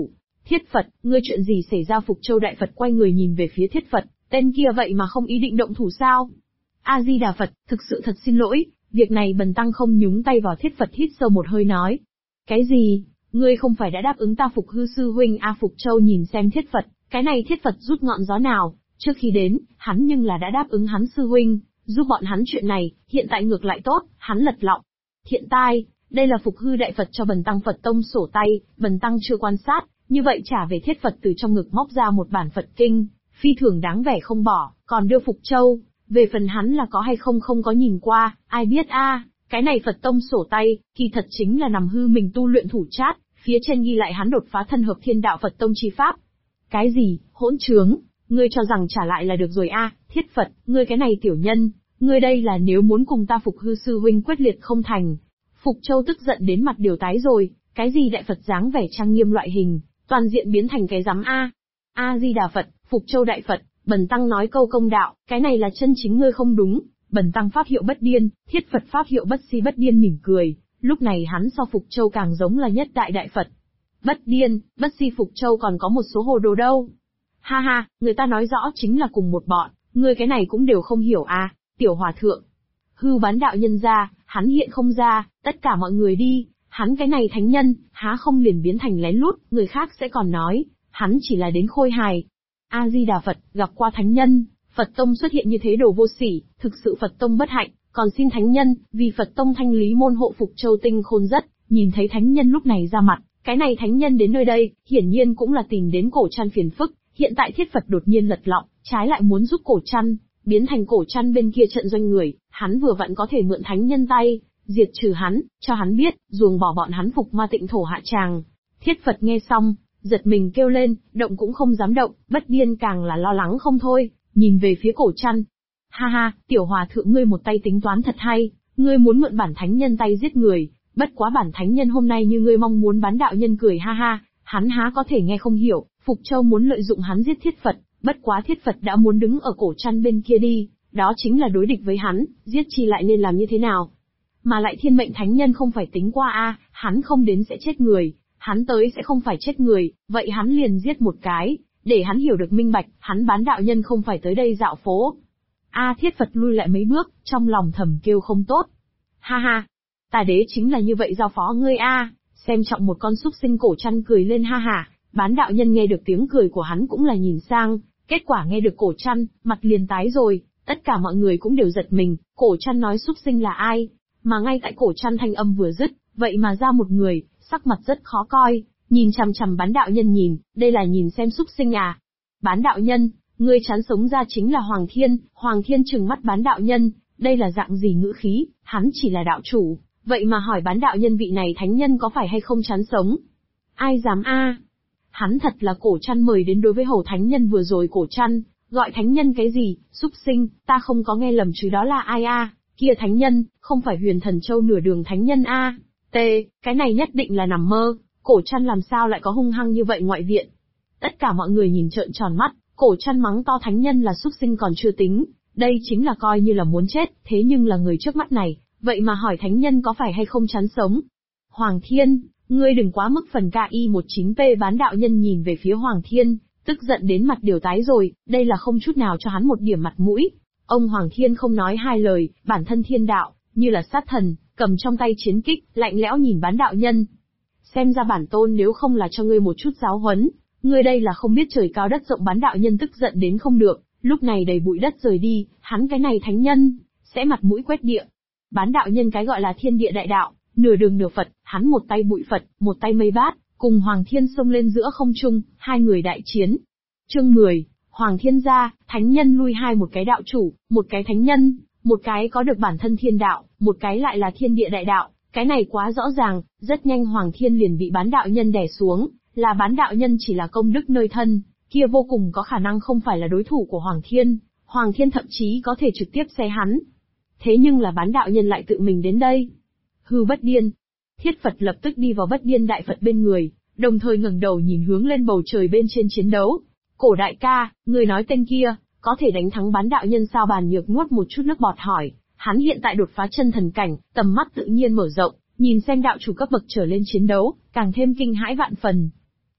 Thiết Phật, ngươi chuyện gì xảy ra? Phục Châu Đại Phật quay người nhìn về phía Thiết Phật, tên kia vậy mà không ý định động thủ sao? A-di-đà Phật, thực sự thật xin lỗi, việc này bần tăng không nhúng tay vào. Thiết Phật hít sâu một hơi nói. Cái gì? Ngươi không phải đã đáp ứng ta Phục Hư sư huynh a? Phục Châu nhìn xem Thiết Phật, cái này Thiết Phật rút ngọn gió nào, trước khi đến, hắn nhưng là đã đáp ứng hắn sư huynh, giúp bọn hắn chuyện này, hiện tại ngược lại tốt, hắn lật lọng. Thiện tai, đây là Phục Hư Đại Phật cho bần tăng Phật tông sổ tay, bần tăng chưa quan sát, như vậy trả về. Thiết Phật từ trong ngực móc ra một bản Phật kinh, phi thường đáng vẻ không bỏ, còn đưa Phục Châu. Về phần hắn là có hay không có nhìn qua, ai biết a? Cái này Phật tông sổ tay, kỳ thật chính là nằm hư mình tu luyện thủ chát, phía trên ghi lại hắn đột phá thân hợp thiên đạo Phật tông chi pháp. Cái gì, hỗn trướng, ngươi cho rằng trả lại là được rồi a? Thiết Phật, ngươi cái này tiểu nhân, ngươi đây là nếu muốn cùng ta Phục Hư sư huynh quyết liệt không thành. Phục Châu tức giận đến mặt đều tái rồi, cái gì đại Phật dáng vẻ trang nghiêm loại hình, toàn diện biến thành cái rắm a. A-di-đà Phật, Phục Châu Đại Phật, bần tăng nói câu công đạo, cái này là chân chính ngươi không đúng, bần tăng pháp hiệu bất điên. Thiết Phật pháp hiệu bất si bất điên mỉm cười, lúc này hắn so Phục Châu càng giống là nhất đại đại Phật. Bất điên, bất si Phục Châu còn có một số hồ đồ đâu. Ha ha, người ta nói rõ chính là cùng một bọn, ngươi cái này cũng đều không hiểu à, tiểu hòa thượng. Hư bán đạo nhân ra, hắn hiện không ra, tất cả mọi người đi, hắn cái này thánh nhân, há không liền biến thành lén lút, người khác sẽ còn nói, hắn chỉ là đến khôi hài. A-di-đà Phật, gặp qua thánh nhân, Phật tông xuất hiện như thế đồ vô sỉ, thực sự Phật tông bất hạnh, còn xin thánh nhân, vì Phật tông thanh lý môn hộ. Phục Châu tinh khôn rất, nhìn thấy thánh nhân lúc này ra mặt, cái này thánh nhân đến nơi đây, hiển nhiên cũng là tìm đến Cổ Trăn phiền phức, hiện tại Thiết Phật đột nhiên lật lọng, trái lại muốn giúp Cổ Trăn, biến thành Cổ Trăn bên kia trận doanh người, hắn vừa vặn có thể mượn thánh nhân tay, diệt trừ hắn, cho hắn biết, ruồng bỏ bọn hắn Phục Ma Tịnh thổ hạ tràng. Thiết Phật nghe xong, giật mình kêu lên, động cũng không dám động, bất điên càng là lo lắng không thôi, nhìn về phía Cổ Trăn. Ha ha, tiểu hòa thượng ngươi một tay tính toán thật hay, ngươi muốn mượn bản thánh nhân tay giết người, bất quá bản thánh nhân hôm nay như ngươi mong muốn bán đạo nhân cười ha ha, hắn há có thể nghe không hiểu, Phục Châu muốn lợi dụng hắn giết Thiết Phật, bất quá Thiết Phật đã muốn đứng ở Cổ Trăn bên kia đi, đó chính là đối địch với hắn, giết chi lại nên làm như thế nào? Mà lại thiên mệnh thánh nhân không phải tính qua a, hắn không đến sẽ chết người, hắn tới sẽ không phải chết người, vậy hắn liền giết một cái, để hắn hiểu được minh bạch, hắn bán đạo nhân không phải tới đây dạo phố. Thiết Phật lui lại mấy bước, trong lòng thầm kêu không tốt. Ha ha, tà đế chính là như vậy giao phó ngươi a, xem trọng một con súc sinh. Cổ Trăn cười lên ha ha, bán đạo nhân nghe được tiếng cười của hắn cũng là nhìn sang, kết quả nghe được Cổ Trăn, mặt liền tái rồi, tất cả mọi người cũng đều giật mình, Cổ Trăn nói súc sinh là ai? Mà ngay tại Cổ Trăn thanh âm vừa dứt, vậy mà ra một người, sắc mặt rất khó coi, nhìn chằm chằm bán đạo nhân nhìn, đây là nhìn xem súc sinh à? Bán đạo nhân, ngươi chán sống ra chính là Hoàng Thiên trừng mắt bán đạo nhân, đây là dạng gì ngữ khí, hắn chỉ là đạo chủ, vậy mà hỏi bán đạo nhân vị này thánh nhân có phải hay không chán sống? Ai dám a? Hắn thật là Cổ Trăn mời đến đối với hầu thánh nhân vừa rồi. Cổ Trăn, gọi thánh nhân cái gì, súc sinh, ta không có nghe lầm chứ đó là ai a? Kia thánh nhân, không phải Huyền Thần Châu nửa đường thánh nhân a? Cái này nhất định là nằm mơ, Cổ Trăn làm sao lại có hung hăng như vậy ngoại viện? Tất cả mọi người nhìn trợn tròn mắt, Cổ Trăn mắng to thánh nhân là súc sinh còn chưa tính, đây chính là coi như là muốn chết, thế nhưng là người trước mắt này, vậy mà hỏi thánh nhân có phải hay không chán sống. Hoàng Thiên, ngươi đừng quá mức phần KI19P. Bán đạo nhân nhìn về phía Hoàng Thiên, tức giận đến mặt đều tái rồi, đây là không chút nào cho hắn một điểm mặt mũi. Ông Hoàng Thiên không nói hai lời, bản thân thiên đạo, như là sát thần, cầm trong tay chiến kích, lạnh lẽo nhìn bán đạo nhân. Xem ra bản tôn nếu không là cho ngươi một chút giáo huấn, ngươi đây là không biết trời cao đất rộng. Bán đạo nhân tức giận đến không được, lúc này đầy bụi đất rời đi, hắn cái này thánh nhân, sẽ mặt mũi quét địa. Bán đạo nhân cái gọi là thiên địa đại đạo, nửa đường nửa Phật, hắn một tay bụi Phật, một tay mây bát, cùng Hoàng Thiên xông lên giữa không trung, hai người đại chiến. Chương 10, Hoàng Thiên ra, thánh nhân lui hai, một cái đạo chủ, một cái thánh nhân, một cái có được bản thân thiên đạo, một cái lại là thiên địa đại đạo, cái này quá rõ ràng, rất nhanh Hoàng Thiên liền bị bán đạo nhân đè xuống, là bán đạo nhân chỉ là công đức nơi thân, kia vô cùng có khả năng không phải là đối thủ của Hoàng Thiên thậm chí có thể trực tiếp xé hắn. Thế nhưng là bán đạo nhân lại tự mình đến đây. Hư bất điên. Thiết Phật lập tức đi vào bất điên đại Phật bên người, đồng thời ngẩng đầu nhìn hướng lên bầu trời bên trên chiến đấu. Cổ đại ca, người nói tên kia, có thể đánh thắng bán đạo nhân sao? Bàn Nhược nuốt một chút nước bọt hỏi, hắn hiện tại đột phá chân thần cảnh, tầm mắt tự nhiên mở rộng, nhìn xem đạo chủ cấp bậc trở lên chiến đấu, càng thêm kinh hãi vạn phần.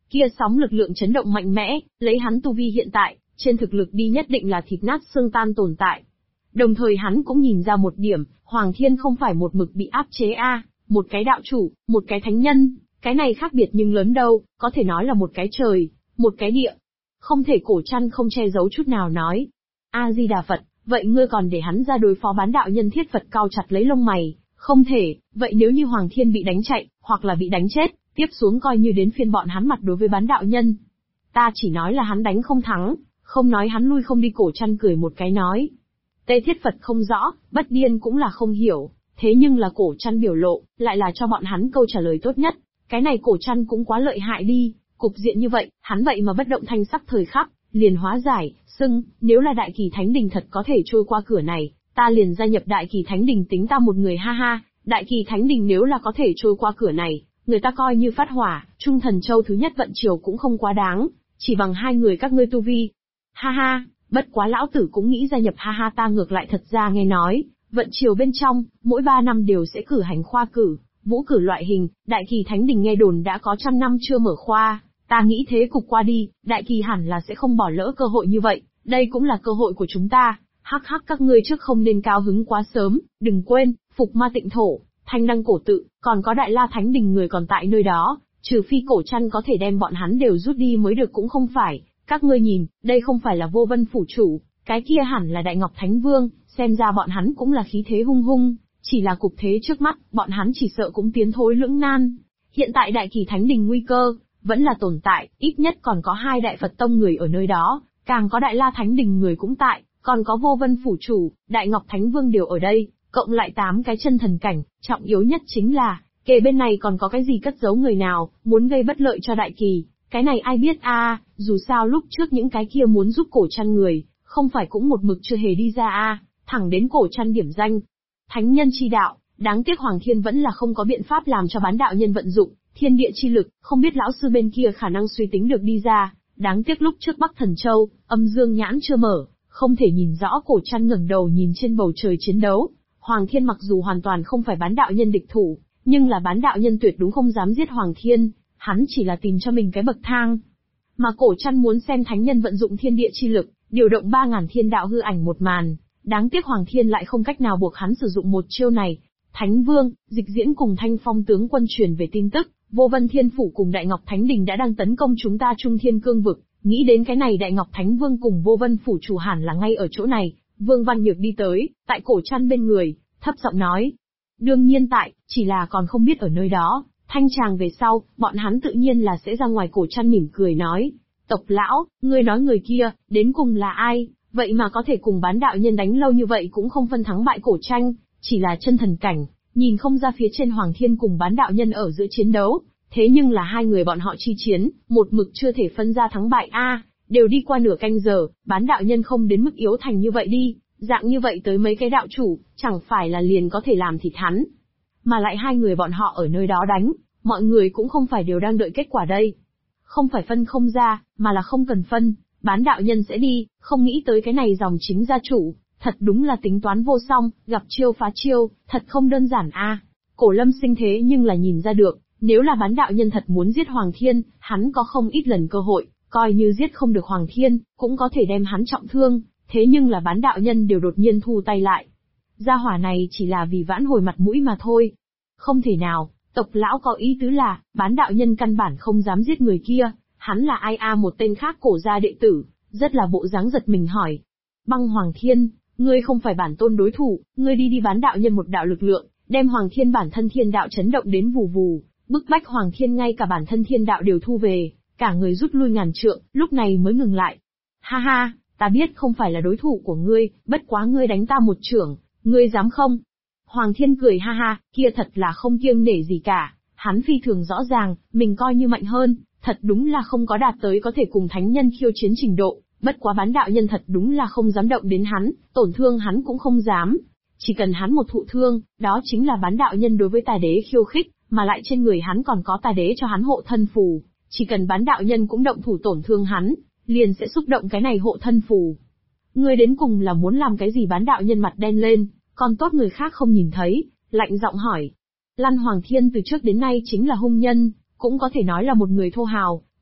Kia sóng lực lượng chấn động mạnh mẽ, lấy hắn tu vi hiện tại, trên thực lực đi nhất định là thịt nát xương tan tồn tại. Đồng thời hắn cũng nhìn ra một điểm, Hoàng Thiên không phải một mực bị áp chế một cái đạo chủ, một cái thánh nhân, cái này khác biệt nhưng lớn đâu, có thể nói là một cái trời, một cái địa. Không thể Cổ Trăn không che giấu chút nào nói. A-di-đà Phật, vậy ngươi còn để hắn ra đối phó bán đạo nhân Thiết Phật cau chặt lấy lông mày, không thể, vậy nếu như Hoàng Thiên bị đánh chạy, hoặc là bị đánh chết, tiếp xuống coi như đến phiên bọn hắn mặt đối với bán đạo nhân. Ta chỉ nói là hắn đánh không thắng, không nói hắn lui không đi. Cổ Trăn cười một cái nói. Tê Thiết Phật không rõ, Bất Điên cũng là không hiểu, thế nhưng là Cổ Trăn biểu lộ, lại là cho bọn hắn câu trả lời tốt nhất. Cái này Cổ Trăn cũng quá lợi hại đi, cục diện như vậy, hắn vậy mà bất động thanh sắc thời khắc, liền hóa giải, nếu là Đại Kỳ Thánh Đình thật có thể trôi qua cửa này, ta liền gia nhập Đại Kỳ Thánh Đình tính ta một người ha ha, Đại Kỳ Thánh Đình nếu là có thể trôi qua cửa này, người ta coi như phát hỏa, Trung Thần Châu thứ nhất vận triều cũng không quá đáng, chỉ bằng hai người các ngươi tu vi. Ha ha, bất quá lão tử cũng nghĩ gia nhập ha ha. Ta ngược lại thật ra nghe nói, vận triều bên trong, mỗi 3 năm đều sẽ cử hành khoa cử, vũ cử loại hình, Đại Kỳ Thánh Đình nghe đồn đã có 100 năm chưa mở khoa, ta nghĩ thế cục qua đi, Đại Kỳ hẳn là sẽ không bỏ lỡ cơ hội như vậy, đây cũng là cơ hội của chúng ta. Hắc hắc, các ngươi trước không nên cao hứng quá sớm, đừng quên, Phục Ma Tịnh Thổ, Thanh Đăng Cổ Tự, còn có Đại La Thánh Đình người còn tại nơi đó, trừ phi Cổ Trăn có thể đem bọn hắn đều rút đi mới được cũng không phải. Các ngươi nhìn, đây không phải là Vô Vân phủ chủ, cái kia hẳn là Đại Ngọc Thánh Vương, xem ra bọn hắn cũng là khí thế hung hung, chỉ là cục thế trước mắt, bọn hắn chỉ sợ cũng tiến thối lưỡng nan. Hiện tại Đại Kỳ Thánh Đình nguy cơ vẫn là tồn tại, ít nhất còn có 2 Đại Phật Tông người ở nơi đó, càng có Đại La Thánh Đình người cũng tại, còn có Vô Vân phủ chủ, Đại Ngọc Thánh Vương đều ở đây, cộng lại 8 cái chân thần cảnh, trọng yếu nhất chính là, kề bên này còn có cái gì cất giấu người nào, muốn gây bất lợi cho Đại Kỳ. Cái này ai biết dù sao lúc trước những cái kia muốn giúp Cổ Trăn người, không phải cũng một mực chưa hề đi ra thẳng đến Cổ Trăn điểm danh. Thánh nhân chi đạo, đáng tiếc Hoàng Thiên vẫn là không có biện pháp làm cho bán đạo nhân vận dụng, thiên địa chi lực, không biết lão sư bên kia khả năng suy tính được đi ra, đáng tiếc lúc trước Bắc Thần Châu, âm dương nhãn chưa mở, không thể nhìn rõ. Cổ Trăn ngẩng đầu nhìn trên bầu trời chiến đấu, Hoàng Thiên mặc dù hoàn toàn không phải bán đạo nhân địch thủ, nhưng là bán đạo nhân tuyệt đúng không dám giết Hoàng Thiên. Hắn chỉ là tìm cho mình cái bậc thang. Mà Cổ Trăn muốn xem thánh nhân vận dụng thiên địa chi lực, điều động 3.000 thiên đạo hư ảnh một màn. Đáng tiếc Hoàng Thiên lại không cách nào buộc hắn sử dụng một chiêu này. Thánh Vương, Dịch Diễn cùng Thanh Phong tướng quân truyền về tin tức, Vô Vân Thiên Phủ cùng Đại Ngọc Thánh Đình đã đang tấn công chúng ta Trung Thiên Cương Vực. Nghĩ đến cái này Đại Ngọc Thánh Vương cùng Vô Vân Phủ chủ hẳn là ngay ở chỗ này. Vương Văn Nhược đi tới, tại Cổ Trăn bên người, thấp giọng nói. Đương nhiên tại, chỉ là còn không biết ở nơi đó. Thanh tràng về sau, bọn hắn tự nhiên là sẽ ra ngoài. Cổ Trăn mỉm cười nói. Tộc lão, ngươi nói người kia, đến cùng là ai, vậy mà có thể cùng bán đạo nhân đánh lâu như vậy cũng không phân thắng bại. Cổ Tranh, chỉ là chân thần cảnh, nhìn không ra phía trên Hoàng Thiên cùng bán đạo nhân ở giữa chiến đấu, thế nhưng là hai người bọn họ chi chiến, một mực chưa thể phân ra thắng bại đều đi qua nửa canh giờ, bán đạo nhân không đến mức yếu thành như vậy đi, dạng như vậy tới mấy cái đạo chủ, chẳng phải là liền có thể làm thịt hắn. Mà lại hai người bọn họ ở nơi đó đánh, mọi người cũng không phải đều đang đợi kết quả đây. Không phải phân không ra, mà là không cần phân, bán đạo nhân sẽ đi, không nghĩ tới cái này dòng chính gia chủ, thật đúng là tính toán vô song, gặp chiêu phá chiêu, thật không đơn giản Cổ Lâm Sinh thế nhưng là nhìn ra được, nếu là bán đạo nhân thật muốn giết Hoàng Thiên, hắn có không ít lần cơ hội, coi như giết không được Hoàng Thiên, cũng có thể đem hắn trọng thương, thế nhưng là bán đạo nhân đều đột nhiên thu tay lại. Gia hỏa này chỉ là vì vãn hồi mặt mũi mà thôi. Không thể nào, tộc lão có ý tứ là, bán đạo nhân căn bản không dám giết người kia, hắn là ai một tên khác Cổ gia đệ tử, rất là bộ dáng giật mình hỏi. Băng Hoàng Thiên, ngươi không phải bản tôn đối thủ, ngươi đi bán đạo nhân một đạo lực lượng, đem Hoàng Thiên bản thân thiên đạo chấn động đến vù vù, bức bách Hoàng Thiên ngay cả bản thân thiên đạo đều thu về, cả người rút lui ngàn trượng, lúc này mới ngừng lại. Ha ha, ta biết không phải là đối thủ của ngươi, bất quá ngươi đánh ta một chưởng, ngươi dám không? Hoàng Thiên cười ha ha, kia thật là không kiêng nể gì cả, hắn phi thường rõ ràng, mình coi như mạnh hơn, thật đúng là không có đạt tới có thể cùng thánh nhân khiêu chiến trình độ, bất quá bán đạo nhân thật đúng là không dám động đến hắn, tổn thương hắn cũng không dám. Chỉ cần hắn một thụ thương, đó chính là bán đạo nhân đối với Tà Đế khiêu khích, mà lại trên người hắn còn có Tà Đế cho hắn hộ thân phù, chỉ cần bán đạo nhân cũng động thủ tổn thương hắn, liền sẽ xúc động cái này hộ thân phù. Ngươi đến cùng là muốn làm cái gì? Bán đạo nhân mặt đen lên, còn tốt người khác không nhìn thấy, lạnh giọng hỏi. Lăn Hoàng Thiên từ trước đến nay chính là hung nhân, cũng có thể nói là một người thô hào,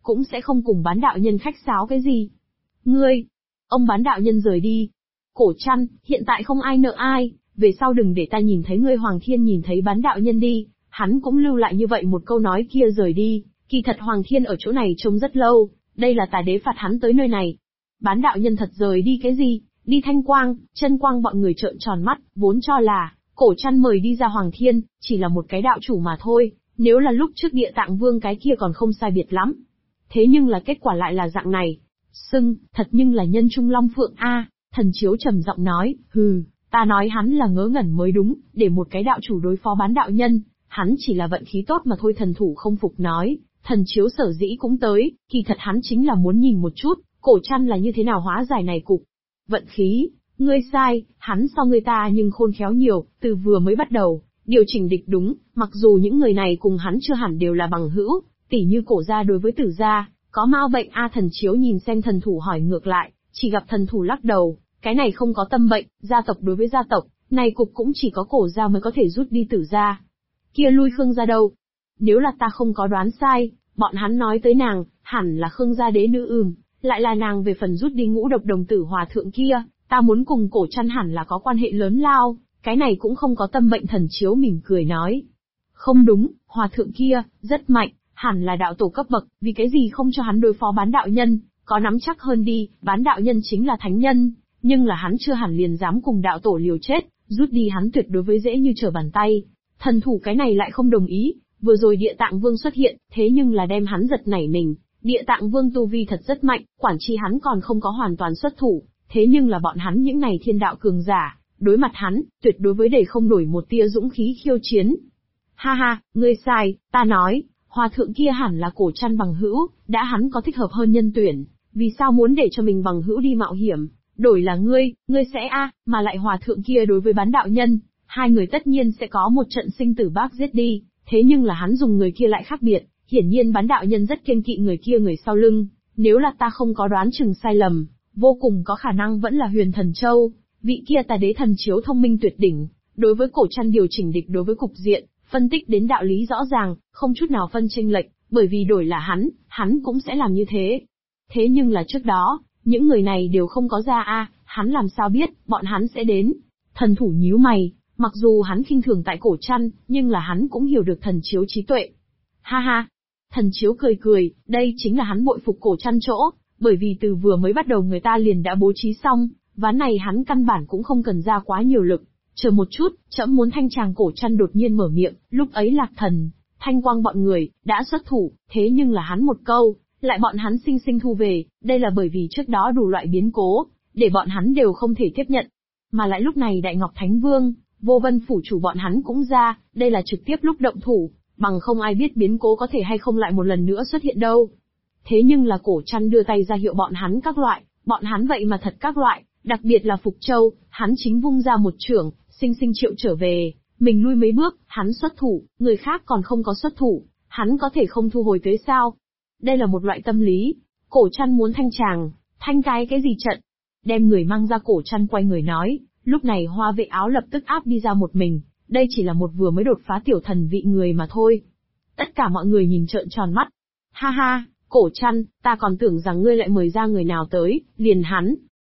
cũng sẽ không cùng bán đạo nhân khách sáo cái gì. Ngươi, ông bán đạo nhân rời đi. Cổ Trăn, hiện tại không ai nợ ai, về sau đừng để ta nhìn thấy ngươi. Hoàng Thiên nhìn thấy bán đạo nhân đi, hắn cũng lưu lại như vậy một câu nói kia rời đi. Kỳ thật Hoàng Thiên ở chỗ này trông rất lâu, đây là tà đế phạt hắn tới nơi này. Bán đạo nhân thật rời đi cái gì? Đi Thanh Quang, Chân Quang bọn người trợn tròn mắt, vốn cho là Cổ Trăn mời đi ra Hoàng Thiên, chỉ là một cái đạo chủ mà thôi, nếu là lúc trước Địa Tạng Vương cái kia còn không sai biệt lắm. Thế nhưng là kết quả lại là dạng này. Thật nhưng là nhân trung long phượng a. Thần Chiếu trầm giọng nói, ta nói hắn là ngớ ngẩn mới đúng, để một cái đạo chủ đối phó bán đạo nhân, hắn chỉ là vận khí tốt mà thôi. Thần Thủ không phục nói, Thần Chiếu sở dĩ cũng tới, kỳ thật hắn chính là muốn nhìn một chút, Cổ Trăn là như thế nào hóa giải này cục. Vận khí, ngươi sai, hắn so ngươi ta nhưng khôn khéo nhiều, từ vừa mới bắt đầu, điều chỉnh địch đúng, mặc dù những người này cùng hắn chưa hẳn đều là bằng hữu, tỉ như Cổ gia đối với Tử gia, có mao bệnh a. Thần Chiếu nhìn xem Thần Thủ hỏi ngược lại, chỉ gặp Thần Thủ lắc đầu, cái này không có tâm bệnh, gia tộc đối với gia tộc, này cục cũng chỉ có Cổ gia mới có thể rút đi Tử gia. Kia lui Khương gia đâu? Nếu là ta không có đoán sai, bọn hắn nói tới nàng, hẳn là Khương gia đế nữ lại là nàng. Về phần rút đi Ngũ Độc Đồng Tử hòa thượng kia, ta muốn cùng Cổ Trăn hẳn là có quan hệ lớn lao, cái này cũng không có tâm bệnh. Thần Chiếu mỉm cười nói. Không đúng, hòa thượng kia, rất mạnh, hẳn là đạo tổ cấp bậc, vì cái gì không cho hắn đối phó bán đạo nhân, có nắm chắc hơn đi, bán đạo nhân chính là thánh nhân, nhưng là hắn chưa hẳn liền dám cùng đạo tổ liều chết, rút đi hắn tuyệt đối với dễ như trở bàn tay. Thần Thủ cái này lại không đồng ý, vừa rồi Địa Tạng Vương xuất hiện, thế nhưng là đem hắn giật nảy mình. Địa Tạng Vương tu vi thật rất mạnh, quản chi hắn còn không có hoàn toàn xuất thủ, thế nhưng là bọn hắn những này thiên đạo cường giả, đối mặt hắn, tuyệt đối với để không đổi một tia dũng khí khiêu chiến. Ha ha, ngươi sai, ta nói, hòa thượng kia hẳn là Cổ Trăn bằng hữu, đã hắn có thích hợp hơn nhân tuyển, vì sao muốn để cho mình bằng hữu đi mạo hiểm, đổi là ngươi sẽ mà lại hòa thượng kia đối với bán đạo nhân, hai người tất nhiên sẽ có một trận sinh tử bác giết đi, thế nhưng là hắn dùng người kia lại khác biệt, hiển nhiên bán đạo nhân rất kiêng kỵ người kia người sau lưng, nếu là ta không có đoán chừng sai lầm, vô cùng có khả năng vẫn là Huyền Thần Châu, vị kia tà đế. Thần Chiếu thông minh tuyệt đỉnh, đối với Cổ Trăn điều chỉnh địch đối với cục diện, phân tích đến đạo lý rõ ràng, không chút nào phân chênh lệch, bởi vì đổi là hắn cũng sẽ làm như thế. Thế nhưng là trước đó, những người này đều không có ra hắn làm sao biết, bọn hắn sẽ đến. Thần Thủ nhíu mày, mặc dù hắn khinh thường tại Cổ Trăn, nhưng là hắn cũng hiểu được Thần Chiếu trí tuệ. Ha ha! Thần Chiếu cười, đây chính là hắn bội phục Cổ Trăn chỗ, bởi vì từ vừa mới bắt đầu người ta liền đã bố trí xong, ván này hắn căn bản cũng không cần ra quá nhiều lực. Chờ một chút, trẫm muốn thanh tràng. Cổ Trăn đột nhiên mở miệng, lúc ấy Lạc Thần, Thanh Quang bọn người, đã xuất thủ, thế nhưng là hắn một câu, lại bọn hắn sinh sinh thu về, đây là bởi vì trước đó đủ loại biến cố, để bọn hắn đều không thể tiếp nhận. Mà lại lúc này Đại Ngọc Thánh Vương, Vô Vân phủ chủ bọn hắn cũng ra, đây là trực tiếp lúc động thủ, bằng không ai biết biến cố có thể hay không lại một lần nữa xuất hiện đâu. Thế nhưng là Cổ Trăn đưa tay ra hiệu bọn hắn các loại, bọn hắn vậy mà thật các loại, đặc biệt là Phục Châu, hắn chính vung ra một chưởng, sinh sinh triệu trở về, mình lui mấy bước, hắn xuất thủ, người khác còn không có xuất thủ, hắn có thể không thu hồi tới sao? Đây là một loại tâm lý, Cổ Trăn muốn thanh tràng, thanh cái gì trận? Đem người mang ra. Cổ Trăn quay người nói, lúc này Hoa Vệ Áo lập tức áp đi ra một mình, đây chỉ là một vừa mới đột phá tiểu thần vị người mà thôi. Tất cả mọi người nhìn trợn tròn mắt. Ha ha, Cổ Trăn, ta còn tưởng rằng ngươi lại mời ra người nào tới, liền hắn.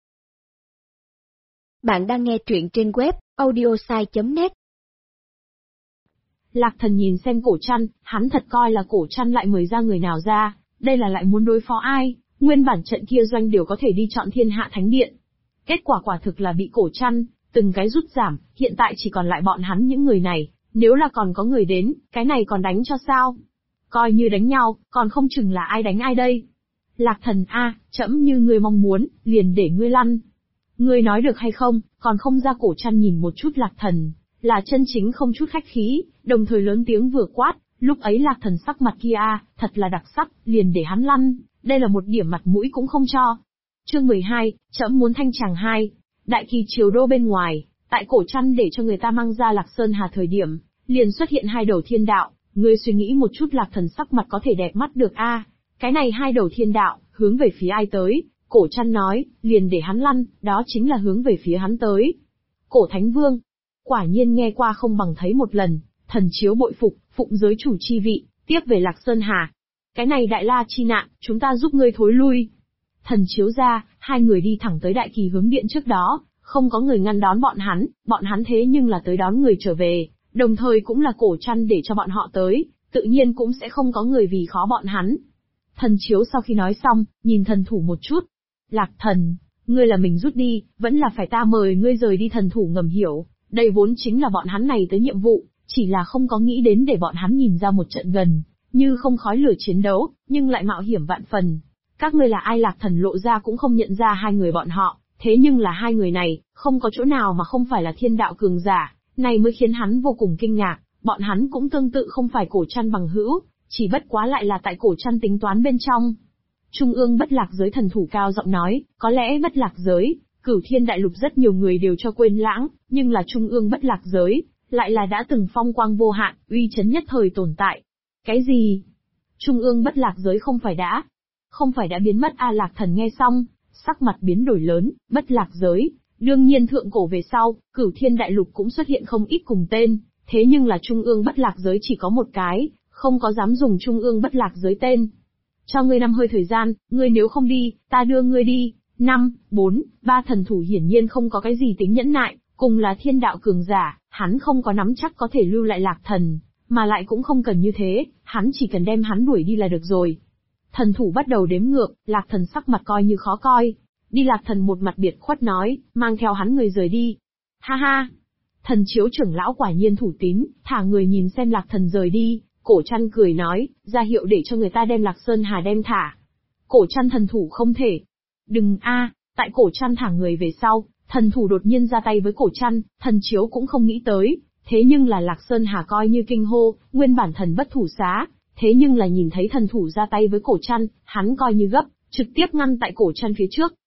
Bạn đang nghe truyện trên web audiosai.net. Lạc Thần nhìn xem Cổ Trăn, hắn thật coi là Cổ Trăn lại mời ra người nào ra, đây là lại muốn đối phó ai, nguyên bản trận kia doanh đều có thể đi chọn Thiên Hạ Thánh Điện. Kết quả quả thực là bị Cổ Trăn, từng cái rút giảm, hiện tại chỉ còn lại bọn hắn những người này, nếu là còn có người đến, cái này còn đánh cho sao? Coi như đánh nhau, còn không chừng là ai đánh ai đây. Lạc Thần trẫm như ngươi mong muốn, liền để ngươi lăn. Ngươi nói được hay không, còn không ra. Cổ Trăn nhìn một chút Lạc Thần, là chân chính không chút khách khí, đồng thời lớn tiếng vừa quát, lúc ấy Lạc Thần sắc mặt kia thật là đặc sắc, liền để hắn lăn, đây là một điểm mặt mũi cũng không cho. Chương 12, trẫm muốn thanh tràng 2. Đại Kỳ Triều Đô bên ngoài, tại Cổ Trăn để cho người ta mang ra Lạc Sơn Hà thời điểm, liền xuất hiện hai đầu thiên đạo, ngươi suy nghĩ một chút. Lạc Thần sắc mặt có thể đẹp mắt được cái này hai đầu thiên đạo, hướng về phía ai tới? Cổ Trăn nói, liền để hắn lăn, đó chính là hướng về phía hắn tới. Cổ Thánh Vương, quả nhiên nghe qua không bằng thấy một lần, Thần Chiếu bội phục, phụng giới chủ chi vị, tiếp về Lạc Sơn Hà. cái này đại la chi nạn, chúng ta giúp ngươi thối lui. Thần chiếu ra, hai người đi thẳng tới đại kỳ hướng điện trước đó, không có người ngăn đón bọn hắn thế nhưng là tới đón người trở về, đồng thời cũng là cổ trăn để cho bọn họ tới, tự nhiên cũng sẽ không có người vì khó bọn hắn. Thần chiếu sau khi nói xong, nhìn thần thủ một chút. Lạc thần, ngươi là mình rút đi, vẫn là phải ta mời ngươi rời đi. Thần thủ ngầm hiểu, đây vốn chính là bọn hắn này tới nhiệm vụ, chỉ là không có nghĩ đến để bọn hắn nhìn ra một trận gần, như không khói lửa chiến đấu, nhưng lại mạo hiểm vạn phần. Các ngươi là ai? Lạc thần lộ ra cũng không nhận ra hai người bọn họ, thế nhưng là hai người này, không có chỗ nào mà không phải là thiên đạo cường giả, này mới khiến hắn vô cùng kinh ngạc, bọn hắn cũng tương tự không phải cổ trăn bằng hữu, chỉ bất quá lại là tại cổ trăn tính toán bên trong. Trung ương bất lạc giới, thần thủ cao giọng nói, có lẽ bất lạc giới, cửu thiên đại lục rất nhiều người đều cho quên lãng, nhưng là trung ương bất lạc giới, lại là đã từng phong quang vô hạn, uy chấn nhất thời tồn tại. Cái gì? Trung ương bất lạc giới không phải đã biến mất a? Lạc thần nghe xong, sắc mặt biến đổi lớn. Bất lạc giới, đương nhiên thượng cổ về sau, cửu thiên đại lục cũng xuất hiện không ít cùng tên, thế nhưng là trung ương bất lạc giới chỉ có một cái, không có dám dùng trung ương bất lạc giới tên. Cho ngươi 5 hơi thời gian, ngươi nếu không đi, ta đưa ngươi đi. 5, 4, 3. Thần thủ hiển nhiên không có cái gì tính nhẫn nại, cùng là thiên đạo cường giả, hắn không có nắm chắc có thể lưu lại lạc thần, mà lại cũng không cần như thế, hắn chỉ cần đem hắn đuổi đi là được rồi. Thần thủ bắt đầu đếm ngược, lạc thần sắc mặt coi như khó coi. Đi. Lạc thần một mặt biệt khuất nói, mang theo hắn người rời đi. Ha ha! Thần chiếu trưởng lão quả nhiên thủ tín, thả người nhìn xem lạc thần rời đi, cổ trăn cười nói, ra hiệu để cho người ta đem Lạc Sơn Hà đem thả. Cổ trăn thần thủ không thể. Đừng a! Tại cổ trăn thả người về sau, thần thủ đột nhiên ra tay với cổ trăn, thần chiếu cũng không nghĩ tới, thế nhưng là Lạc Sơn Hà coi như kinh hô, nguyên bản thần bất thủ xá, thế nhưng là nhìn thấy thần thủ ra tay với cổ trăn, hắn coi như gấp, trực tiếp ngăn tại cổ trăn phía trước.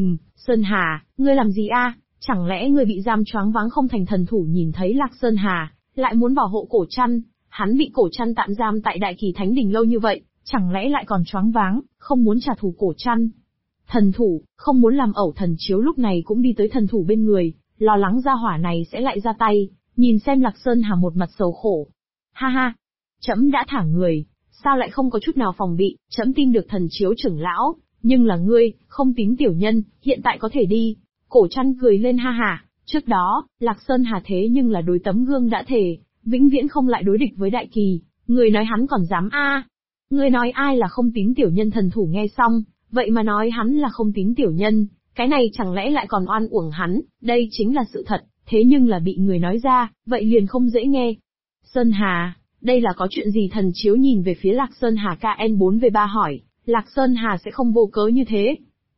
Sơn Hà, ngươi làm gì a? Chẳng lẽ ngươi bị giam choáng váng không thành? Thần thủ nhìn thấy Lạc Sơn Hà, lại muốn bảo hộ cổ trăn, hắn bị cổ trăn tạm giam tại Đại Kỳ Thánh Đình lâu như vậy, chẳng lẽ lại còn choáng váng, không muốn trả thù cổ trăn. Thần thủ, không muốn làm ẩu. Thần chiếu lúc này cũng đi tới thần thủ bên người, lo lắng gia hỏa này sẽ lại ra tay, nhìn xem Lạc Sơn Hà một mặt sầu khổ. Ha ha, trẫm đã thả người, sao lại không có chút nào phòng bị? Trẫm tin được thần chiếu trưởng lão, nhưng là ngươi, không tín tiểu nhân, hiện tại có thể đi. Cổ trăn cười lên ha ha, trước đó, Lạc Sơn Hà thế nhưng là đối tấm gương đã thề, vĩnh viễn không lại đối địch với Đại Kỳ, người nói hắn còn dám a? Người nói ai là không tín tiểu nhân? Thần thủ nghe xong, vậy mà nói hắn là không tín tiểu nhân, cái này chẳng lẽ lại còn oan uổng hắn, đây chính là sự thật, thế nhưng là bị người nói ra, vậy liền không dễ nghe. Sơn Hà, đây là có chuyện gì? Thần chiếu nhìn về phía Lạc Sơn Hà. KN4V3 hỏi, Lạc Sơn Hà sẽ không vô cớ như thế.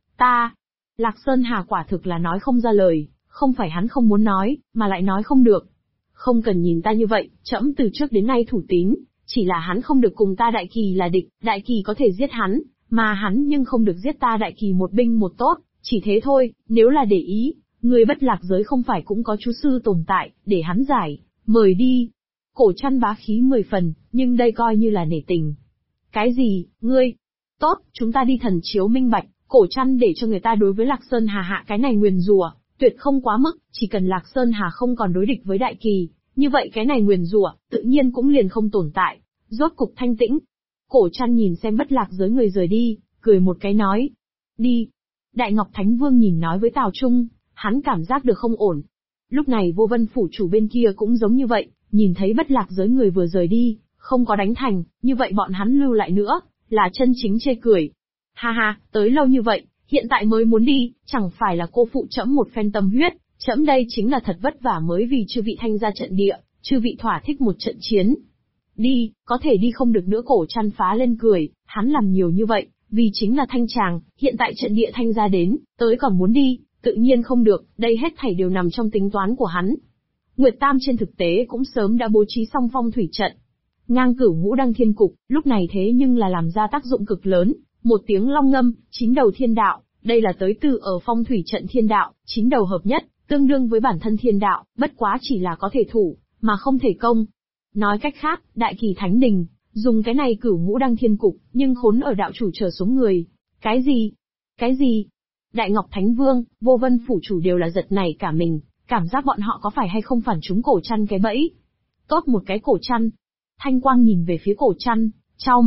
Lạc Sơn Hà quả thực là nói không ra lời, không phải hắn không muốn nói, mà lại nói không được. Không cần nhìn ta như vậy, trẫm từ trước đến nay thủ tín, chỉ là hắn không được cùng ta Đại Kỳ là địch, Đại Kỳ có thể giết hắn, mà hắn nhưng không được giết ta Đại Kỳ một binh một tốt, chỉ thế thôi. Nếu là để ý, người bất lạc giới không phải cũng có chú sư tồn tại, để hắn giải, mời đi. Cổ trăn bá khí 10 phần, nhưng đây coi như là nể tình. Cái gì, ngươi? Tốt, chúng ta đi. Thần chiếu minh bạch, cổ trăn để cho người ta đối với Lạc Sơn Hà hạ cái này nguyền rủa, tuyệt không quá mức, chỉ cần Lạc Sơn Hà không còn đối địch với Đại Kỳ, như vậy cái này nguyền rủa, tự nhiên cũng liền không tồn tại. Rốt cục thanh tĩnh. Cổ trăn nhìn xem bất lạc giới người rời đi, cười một cái nói. Đi. Đại Ngọc Thánh Vương nhìn nói với Tào Trung, hắn cảm giác được không ổn. Lúc này Vô Vân phủ chủ bên kia cũng giống như vậy, nhìn thấy bất lạc giới người vừa rời đi, không có đánh thành, như vậy bọn hắn lưu lại nữa, là chân chính chê cười. Ha ha, tới lâu như vậy, hiện tại mới muốn đi, chẳng phải là cô phụ trẫm một phen tâm huyết, trẫm đây chính là thật vất vả mới vì chư vị thanh ra trận địa, chư vị thỏa thích một trận chiến. Đi, có thể đi không được nữa. Cổ trăn phá lên cười, hắn làm nhiều như vậy, vì chính là thanh tràng, hiện tại trận địa thanh ra đến, tới còn muốn đi, tự nhiên không được, đây hết thảy đều nằm trong tính toán của hắn. Nguyệt Tam trên thực tế cũng sớm đã bố trí xong phong thủy trận. Ngang Cửu Ngũ Đăng Thiên Cục, lúc này thế nhưng là làm ra tác dụng cực lớn, một tiếng long ngâm, 9 đầu thiên đạo, đây là tới từ ở phong thủy trận thiên đạo, 9 đầu hợp nhất, tương đương với bản thân thiên đạo, bất quá chỉ là có thể thủ, mà không thể công. Nói cách khác, Đại Kỳ Thánh Đình, dùng cái này Cửu Ngũ Đăng Thiên Cục, nhưng khốn ở đạo chủ trở xuống người. Cái gì? Cái gì? Đại Ngọc Thánh Vương, Vô Vân phủ chủ đều là giật nảy cả mình, cảm giác bọn họ có phải hay không phản trúng cổ trăn cái bẫy. Tốt một cái cổ trăn. Thanh Quang nhìn về phía cổ trăn, chau mày,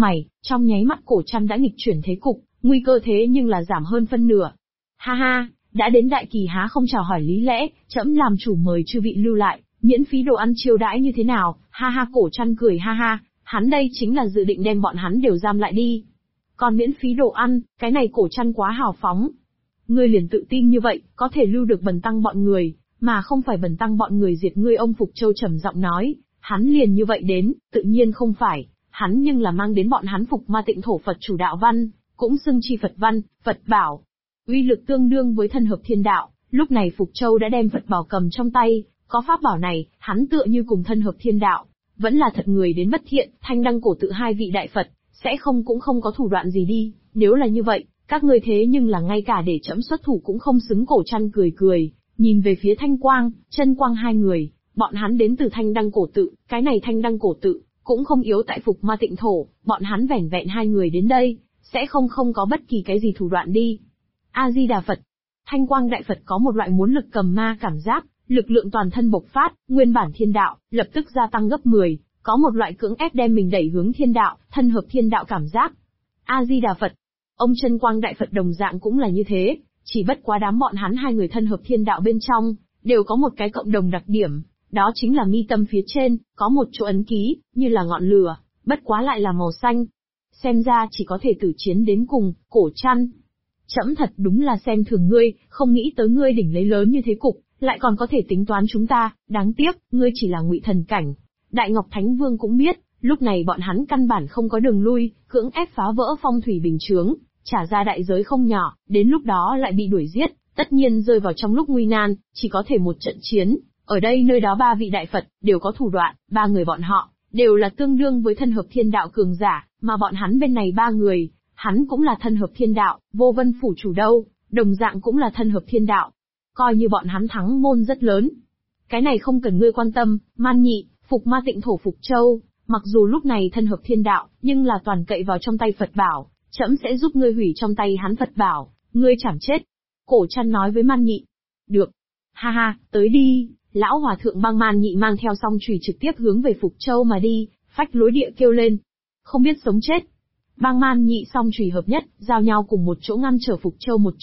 Trong nháy mắt Cổ Trăn đã nghịch chuyển thế cục, nguy cơ thế nhưng là giảm hơn phân nửa. Ha ha, đã đến đại kỳ há không chào hỏi lý lẽ, trẫm làm chủ mời chư vị lưu lại, miễn phí đồ ăn chiêu đãi như thế nào? Ha ha, Cổ Trăn cười ha ha, hắn đây chính là dự định đem bọn hắn đều giam lại đi. Còn miễn phí đồ ăn, cái này Cổ Trăn quá hào phóng. Ngươi liền tự tin như vậy, có thể lưu được bần tăng bọn người, mà không phải bần tăng bọn người diệt ngươi. Ông Phục Châu trầm giọng nói, hắn liền như vậy đến, tự nhiên không phải, hắn nhưng là mang đến bọn hắn Phục Ma Tịnh Thổ Phật chủ đạo văn, cũng xưng chi Phật văn, Phật bảo. Uy lực tương đương với thân hợp thiên đạo, lúc này Phục Châu đã đem Phật bảo cầm trong tay, có pháp bảo này, hắn tựa như cùng thân hợp thiên đạo, vẫn là thật người đến bất thiện. Thanh Đăng Cổ Tự hai vị đại Phật, sẽ không cũng không có thủ đoạn gì đi, nếu là như vậy, các ngươi thế nhưng là ngay cả để trẫm xuất thủ cũng không xứng. Cổ Trăn cười cười, nhìn về phía Thanh Quang, Chân Quang hai người, bọn hắn đến từ Thanh Đăng Cổ Tự, cái này Thanh Đăng Cổ Tự cũng không yếu tại Phục Ma Tịnh Thổ, bọn hắn vẻn vẹn hai người đến đây, sẽ không có bất kỳ cái gì thủ đoạn đi. A Di Đà Phật. Thanh Quang đại Phật có một loại muốn lực cầm ma cảm giác, lực lượng toàn thân bộc phát, nguyên bản thiên đạo lập tức gia tăng gấp 10, có một loại cưỡng ép đem mình đẩy hướng thiên đạo, thân hợp thiên đạo cảm giác. A Di Đà Phật. Ông Chân Quang đại Phật đồng dạng cũng là như thế, chỉ bất quá đám bọn hắn hai người thân hợp thiên đạo bên trong, đều có một cái cộng đồng đặc điểm, đó chính là mi tâm phía trên, có một chỗ ấn ký, như là ngọn lửa, bất quá lại là màu xanh. Xem ra chỉ có thể tử chiến đến cùng. Cổ Trăn, trẫm thật đúng là xem thường ngươi, không nghĩ tới ngươi đỉnh lấy lớn như thế cục, lại còn có thể tính toán chúng ta, đáng tiếc, ngươi chỉ là ngụy thần cảnh. Đại Ngọc Thánh Vương cũng biết, lúc này bọn hắn căn bản không có đường lui, cưỡng ép phá vỡ phong thủy bình chướng, trả ra đại giới không nhỏ, đến lúc đó lại bị đuổi giết, tất nhiên rơi vào trong lúc nguy nan, chỉ có thể một trận chiến. Ở đây nơi đó ba vị đại Phật, đều có thủ đoạn, ba người bọn họ, đều là tương đương với thân hợp thiên đạo cường giả, mà bọn hắn bên này ba người, hắn cũng là thân hợp thiên đạo. Vô Vân Phủ chủ đâu, đồng dạng cũng là thân hợp thiên đạo. Coi như bọn hắn thắng môn rất lớn. Cái này không cần ngươi quan tâm. Man Nhị, Phục Ma Tịnh Thổ Phục Châu, mặc dù lúc này thân hợp thiên đạo, nhưng là toàn cậy vào trong tay Phật bảo, trẫm sẽ giúp ngươi hủy trong tay hắn Phật bảo, ngươi chảm chết. Cổ Trăn nói với Man Nhị. Được. Ha ha, tới đi. Lão hòa thượng Bang Man Nhị mang theo song chùy trực tiếp hướng về Phục Châu mà đi, phách lối địa kêu lên. Không biết sống chết. Bang Man Nhị song chùy hợp nhất, giao nhau cùng một chỗ ngăn trở Phục Châu một